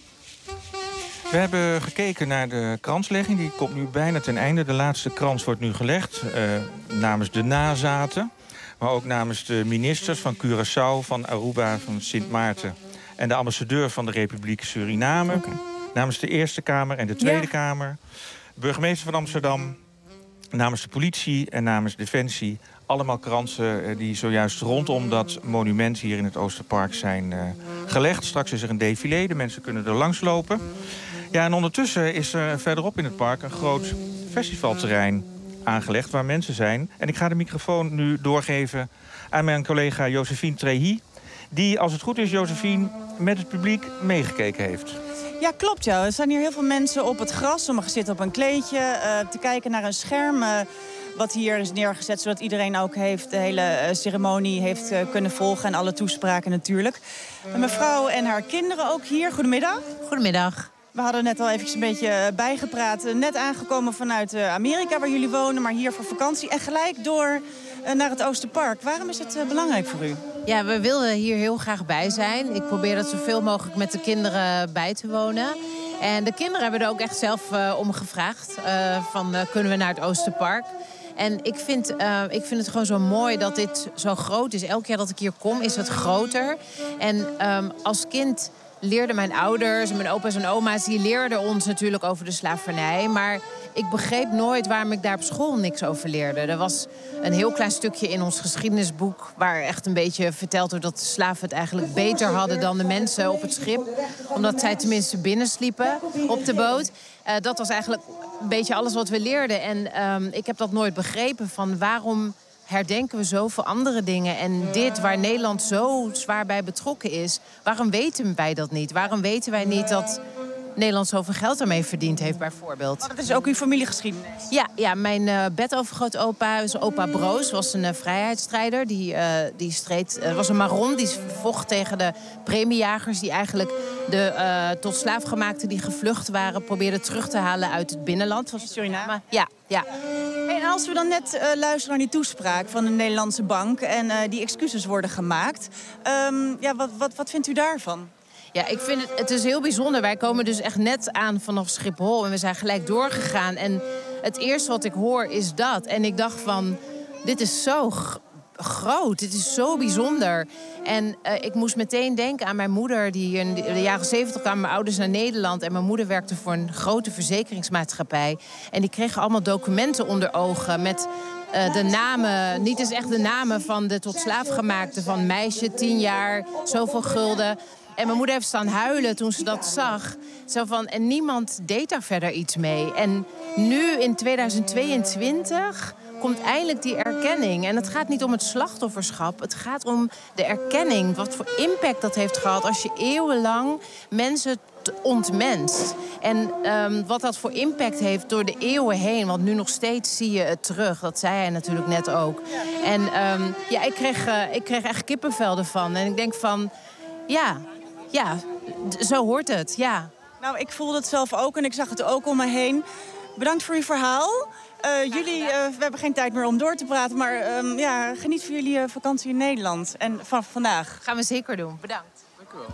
We hebben gekeken naar de kranslegging. Die komt nu bijna ten einde. De laatste krans wordt nu gelegd uh, namens de nazaten. Maar ook namens de ministers van Curaçao, van Aruba, van Sint Maarten. En de ambassadeur van de Republiek Suriname. Okay. Namens de Eerste Kamer en de Tweede ja. Kamer. Burgemeester van Amsterdam. Namens de politie en namens Defensie. Allemaal kransen die zojuist rondom dat monument hier in het Oosterpark zijn uh, gelegd. Straks is er een défilé, de mensen kunnen er langs lopen. Ja, en ondertussen is er verderop in het park een groot festivalterrein aangelegd waar mensen zijn. En ik ga de microfoon nu doorgeven aan mijn collega Josephine Trehi, die, als het goed is, Josephine, met het publiek meegekeken heeft.
Ja, klopt. Ja. Er staan hier heel veel mensen op het gras. Sommigen zitten op een kleedje uh, te kijken naar een scherm Uh, wat hier is neergezet, zodat iedereen ook heeft, de hele ceremonie heeft uh, kunnen volgen en alle toespraken natuurlijk. Een mevrouw en haar kinderen ook hier. Goedemiddag.
Goedemiddag.
We hadden net al even een beetje bijgepraat. Net aangekomen vanuit Amerika, waar jullie wonen, maar hier voor vakantie. En gelijk door uh, naar het Oosterpark. Waarom is het uh, belangrijk voor u?
Ja, we wilden hier heel graag bij zijn. Ik probeer dat zoveel mogelijk met de kinderen bij te wonen. En de kinderen hebben er ook echt zelf uh, om gevraagd. Uh, van, uh, kunnen we naar het Oosterpark? En ik vind, uh, ik vind het gewoon zo mooi dat dit zo groot is. Elke keer dat ik hier kom is het groter. En um, als kind leerden mijn ouders, mijn opa's en oma's, die leerden ons natuurlijk over de slavernij. Maar ik begreep nooit waarom ik daar op school niks over leerde. Er was een heel klein stukje in ons geschiedenisboek waar echt een beetje verteld wordt dat de slaven het eigenlijk beter hadden dan de mensen op het schip. Omdat zij tenminste binnen sliepen op de boot. Uh, dat was eigenlijk een beetje alles wat we leerden. En um, ik heb dat nooit begrepen van waarom herdenken we zoveel andere dingen. En dit, waar Nederland zo zwaar bij betrokken is, waarom weten wij dat niet? Waarom weten wij niet dat Nederland zoveel geld ermee verdiend heeft, bijvoorbeeld?
Maar dat is ook uw familiegeschiedenis.
Ja, ja mijn uh, bedovergrootopa, dus opa Broos, was een uh, vrijheidsstrijder. Die, uh, die streed, uh, was een Maron, die vocht tegen de premiejagers die eigenlijk de uh, tot slaafgemaakten die gevlucht waren probeerden terug te halen uit het binnenland.
In Suriname?
Ja, ja.
Hey, en als we dan net uh, luisteren naar die toespraak van de Nederlandse Bank en uh, die excuses worden gemaakt, um, ja, wat, wat, wat vindt u daarvan?
Ja, ik vind het, het is heel bijzonder. Wij komen dus echt net aan vanaf Schiphol en we zijn gelijk doorgegaan. En het eerste wat ik hoor is dat. En ik dacht van, dit is zo g- groot, dit is zo bijzonder. En uh, ik moest meteen denken aan mijn moeder, die in de jaren zeventig kwamen mijn ouders naar Nederland. En mijn moeder werkte voor een grote verzekeringsmaatschappij. En die kregen allemaal documenten onder ogen met Uh, de namen, niet eens echt de namen van de tot slaafgemaakte, van meisje, tien jaar, zoveel gulden. En mijn moeder heeft staan huilen toen ze dat zag. Zo van, en niemand deed daar verder iets mee. En nu in tweeduizend tweeëntwintig komt eindelijk die erkenning. En het gaat niet om het slachtofferschap. Het gaat om de erkenning. Wat voor impact dat heeft gehad als je eeuwenlang mensen ontmenst. En um, wat dat voor impact heeft door de eeuwen heen. Want nu nog steeds zie je het terug. Dat zei hij natuurlijk net ook. En um, ja, ik kreeg, uh, ik kreeg echt kippenvel ervan. En ik denk van, ja, ja, d- zo hoort het, ja.
Nou, ik voelde het zelf ook en ik zag het ook om me heen. Bedankt voor uw verhaal. Uh, jullie, uh, we hebben geen tijd meer om door te praten, maar um, ja, geniet van jullie uh, vakantie in Nederland. En van vandaag.
Gaan we zeker doen. Bedankt.
Dank u wel.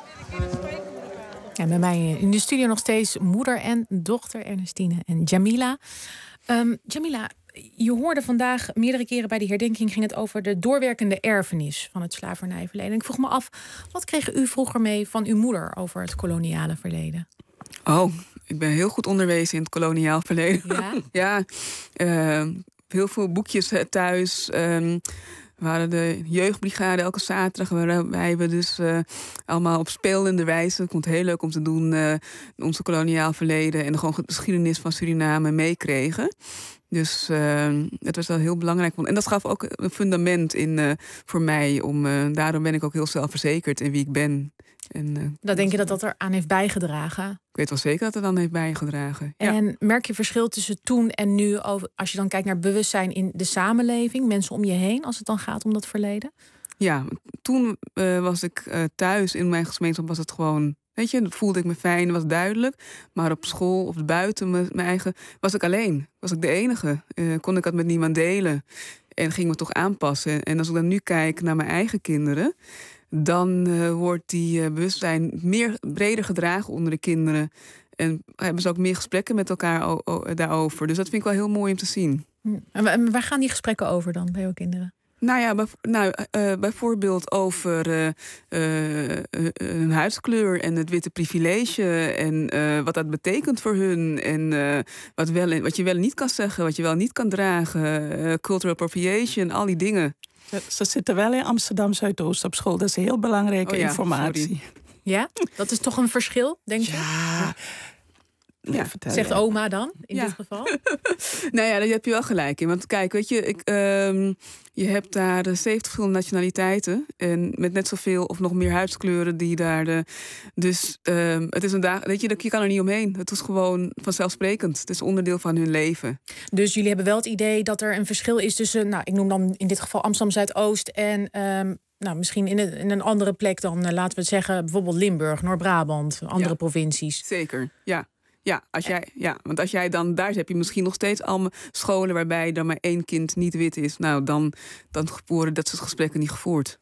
Ja, bij mij in de studio nog steeds moeder en dochter Ernestine en Jamila. Um, Jamila, je hoorde vandaag meerdere keren bij die herdenking ging het over de doorwerkende erfenis van het slavernijverleden. Ik vroeg me af, wat kreeg u vroeger mee van uw moeder over het koloniale verleden?
Oh, ik ben heel goed onderwezen in het koloniaal verleden.
Ja?
Ja, uh, heel veel boekjes thuis. Uh, we hadden de jeugdbrigade elke zaterdag, waarbij we dus uh, allemaal op speelende wijze, ik vond het heel leuk om te doen, uh, onze koloniaal verleden en gewoon de geschiedenis van Suriname meekregen. Dus uh, het was wel heel belangrijk. En dat gaf ook een fundament in uh, voor mij. Om, uh, daarom ben ik ook heel zelfverzekerd in wie ik ben. En, uh,
Dat denk je dat dat eraan heeft bijgedragen?
Ik weet wel zeker dat het dan heeft bijgedragen. Ja.
En merk je verschil tussen toen en nu, over, als je dan kijkt naar bewustzijn in de samenleving, mensen om je heen, als het dan gaat om dat verleden?
Ja, toen uh, was ik uh, thuis in mijn gemeenschap, was het gewoon, weet je, voelde ik me fijn, was duidelijk. Maar op school of buiten mijn, mijn eigen, was ik alleen. Was ik de enige. Uh, kon ik dat met niemand delen. En ging me toch aanpassen. En als ik dan nu kijk naar mijn eigen kinderen, dan uh, wordt die uh, bewustzijn meer breder gedragen onder de kinderen. En hebben ze ook meer gesprekken met elkaar o- o- daarover. Dus dat vind ik wel heel mooi om te zien.
En waar gaan die gesprekken over dan bij jouw kinderen?
Nou ja, bij, nou, uh, bijvoorbeeld over uh, uh, hun huidskleur en het witte privilege. En uh, wat dat betekent voor hun. En uh, wat, wel, wat je wel en niet kan zeggen, wat je wel niet kan dragen. Uh, cultural appropriation, al die dingen.
Ze, ze zitten wel in Amsterdam Zuidoost op school. Dat is heel belangrijke
oh ja,
informatie.
Sorry.
Ja, dat is toch een verschil, denk je?
Ja.
Ja,
vertel
Zegt
jij.
oma dan, in
Ja.
dit geval?
Nou ja, daar heb je wel gelijk in. Want kijk, weet je, ik, um, je hebt daar de zeventig verschillende nationaliteiten. En met net zoveel of nog meer huidskleuren die daar. De, dus um, het is een dag, weet je, je kan er niet omheen. Het is gewoon vanzelfsprekend. Het is onderdeel van hun leven.
Dus jullie hebben wel het idee dat er een verschil is tussen, nou, ik noem dan in dit geval Amsterdam Zuidoost en um, nou, misschien in een, in een andere plek dan, uh, laten we zeggen, bijvoorbeeld Limburg, Noord-Brabant, andere
Ja.
provincies.
Zeker, ja. Ja, als jij, ja, want als jij dan daar heb je misschien nog steeds allemaal scholen waarbij dan maar één kind niet wit is. Nou, dan, dan worden dat soort gesprekken niet gevoerd.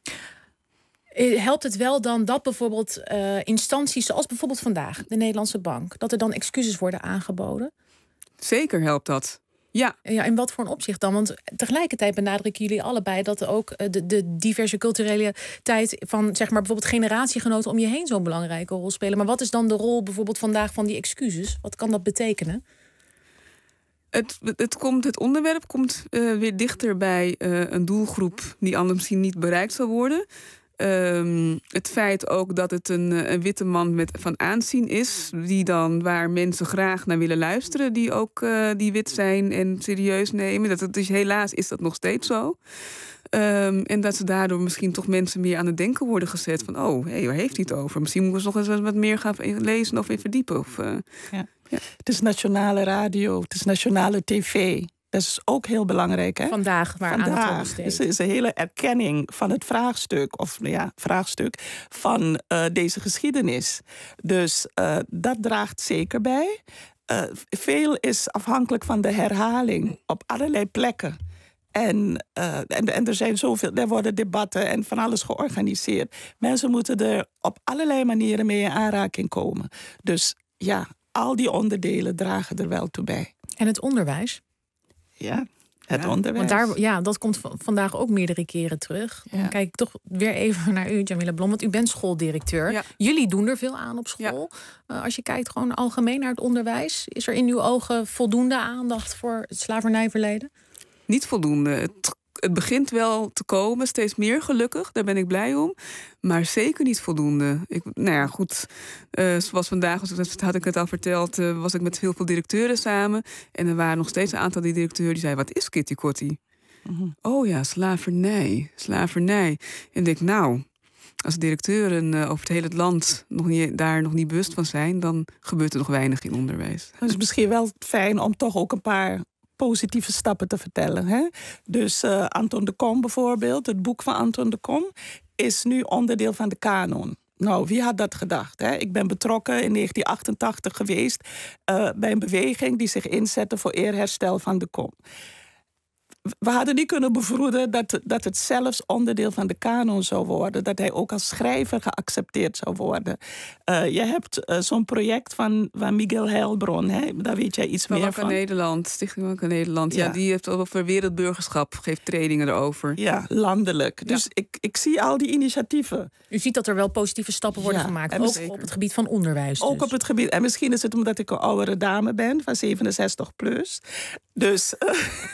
Helpt het wel dan dat bijvoorbeeld uh, instanties zoals bijvoorbeeld vandaag, de Nederlandse Bank, dat er dan excuses worden aangeboden?
Zeker helpt dat. Ja.
ja. In wat voor een opzicht dan? Want tegelijkertijd benadrukken jullie allebei dat ook de, de diverse culturele tijd van zeg maar bijvoorbeeld generatiegenoten om je heen zo'n belangrijke rol spelen. Maar wat is dan de rol bijvoorbeeld vandaag van die excuses? Wat kan dat betekenen?
Het, het, komt, het onderwerp komt uh, weer dichter bij uh, een doelgroep die anders misschien niet bereikt zal worden. Um, het feit ook dat het een, een witte man met van aanzien is, die dan waar mensen graag naar willen luisteren, die ook uh, die wit zijn en serieus nemen. Dat het, dus helaas is dat nog steeds zo. Um, en dat ze daardoor misschien toch mensen meer aan het denken worden gezet van, oh, hé, hey, waar heeft hij het over? Misschien moeten we eens nog eens wat meer gaan lezen of even verdiepen. Of, uh,
ja. Ja. Het is nationale radio, het is nationale tv. Dat is ook heel belangrijk, hè?
Vandaag, waar
Vandaag
aandacht wordt besteed.
is, is een hele erkenning van het vraagstuk, of ja, vraagstuk van uh, deze geschiedenis. Dus uh, dat draagt zeker bij. Uh, veel is afhankelijk van de herhaling op allerlei plekken. En, uh, en, en er zijn zoveel, er worden debatten en van alles georganiseerd. Mensen moeten er op allerlei manieren mee in aanraking komen. Dus ja, al die onderdelen dragen er wel toe bij.
En het onderwijs?
Ja, het
ja,
onderwijs.
Want daar, ja, dat komt v- vandaag ook meerdere keren terug. Dan
Ja.
kijk ik toch weer even naar u, Jamila Blom. Want u bent schooldirecteur.
Ja.
Jullie doen er veel aan op school. Ja. Uh, als je kijkt gewoon algemeen naar het onderwijs, is er in uw ogen voldoende aandacht voor het slavernijverleden?
Niet voldoende. Het, het begint wel te komen, steeds meer gelukkig. Daar ben ik blij om. Maar zeker niet voldoende. Ik, nou ja, goed. Uh, zoals vandaag, had ik het al verteld, uh, was ik met heel veel directeuren samen. En er waren nog steeds een aantal die directeuren die zeiden, wat is kitty kotti? Mm-hmm. Oh ja, slavernij. Slavernij. En ik denk, nou, als directeuren uh, over het hele land nog niet, daar nog niet bewust van zijn, dan gebeurt er nog weinig in onderwijs.
Het is misschien wel fijn om toch ook een paar positieve stappen te vertellen. Hè? Dus uh, Anton de Kom bijvoorbeeld, het boek van Anton de Kom, is nu onderdeel van de kanon. Nou, wie had dat gedacht? Hè? Ik ben betrokken in negentien achtentachtig geweest uh, bij een beweging die zich inzette voor eerherstel van de Kom. We hadden niet kunnen bevroeden dat, dat het zelfs onderdeel van de kanon zou worden. Dat hij ook als schrijver geaccepteerd zou worden. Uh, je hebt uh, zo'n project van, van Miguel Heilbron. Hè? Daar weet jij iets meer van.
Nederland, Stichting Wakker Nederland. Ja. ja, die heeft over wereldburgerschap, geeft trainingen erover.
Ja, landelijk. Dus ja. ik, ik zie al die initiatieven.
U ziet dat er wel positieve stappen worden ja, gemaakt. Ook zeker. Op het gebied van onderwijs.
Ook
dus.
op het gebied. En misschien is het omdat ik een oudere dame ben, van zevenenzestig plus. Dus... Uh,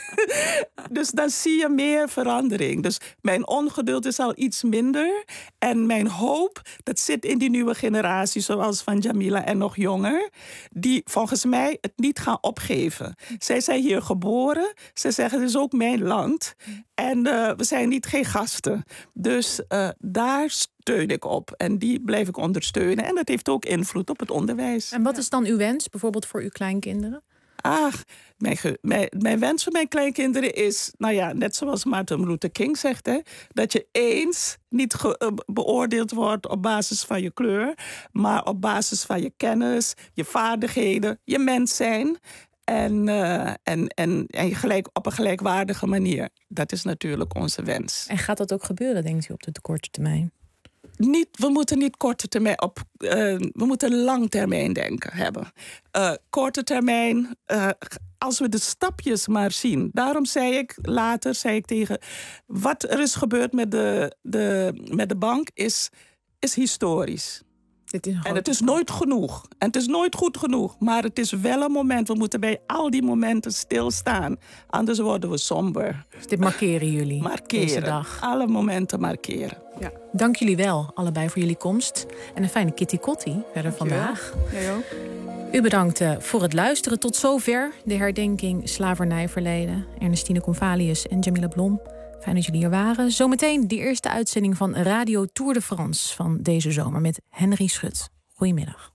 Dus dan zie je meer verandering. Dus mijn ongeduld is al iets minder. En mijn hoop, dat zit in die nieuwe generatie, zoals van Jamila en nog jonger, die volgens mij het niet gaan opgeven. Zij zijn hier geboren. Ze zeggen, het is ook mijn land. En uh, we zijn niet geen gasten. Dus uh, daar steun ik op. En die blijf ik ondersteunen. En dat heeft ook invloed op het onderwijs.
En wat is dan uw wens, bijvoorbeeld voor uw kleinkinderen?
Ach, mijn, ge, mijn, mijn wens voor mijn kleinkinderen is, nou ja, net zoals Martin Luther King zegt, hè, dat je eens niet ge, uh, beoordeeld wordt op basis van je kleur, maar op basis van je kennis, je vaardigheden, je mens zijn. En, uh, en, en, en gelijk, op een gelijkwaardige manier. Dat is natuurlijk onze wens.
En gaat dat ook gebeuren, denkt u, op de korte termijn?
Niet, we moeten niet korte termijn op. Uh, we moeten langtermijn denken hebben. Uh, korte termijn, uh, als we de stapjes maar zien. Daarom zei ik later zei ik tegen. Wat er is gebeurd met de, de, met de bank is, is historisch.
Dit is
en het is nooit genoeg. En het is nooit goed genoeg. Maar het is wel een moment. We moeten bij al die momenten stilstaan. Anders worden we somber.
Dus dit markeren jullie
markeren.
Deze dag.
Alle momenten markeren.
Ja.
Dank jullie wel, allebei, voor jullie komst. En een fijne kitty kotti verder vandaag.
Jij ook.
U bedankt uh, voor het luisteren. Tot zover de herdenking slavernijverleden. Ernestine Convalius en Jamila Blom. Fijn dat jullie hier waren. Zometeen de eerste uitzending van Radio Tour de France van deze zomer met Henry Schut. Goedemiddag.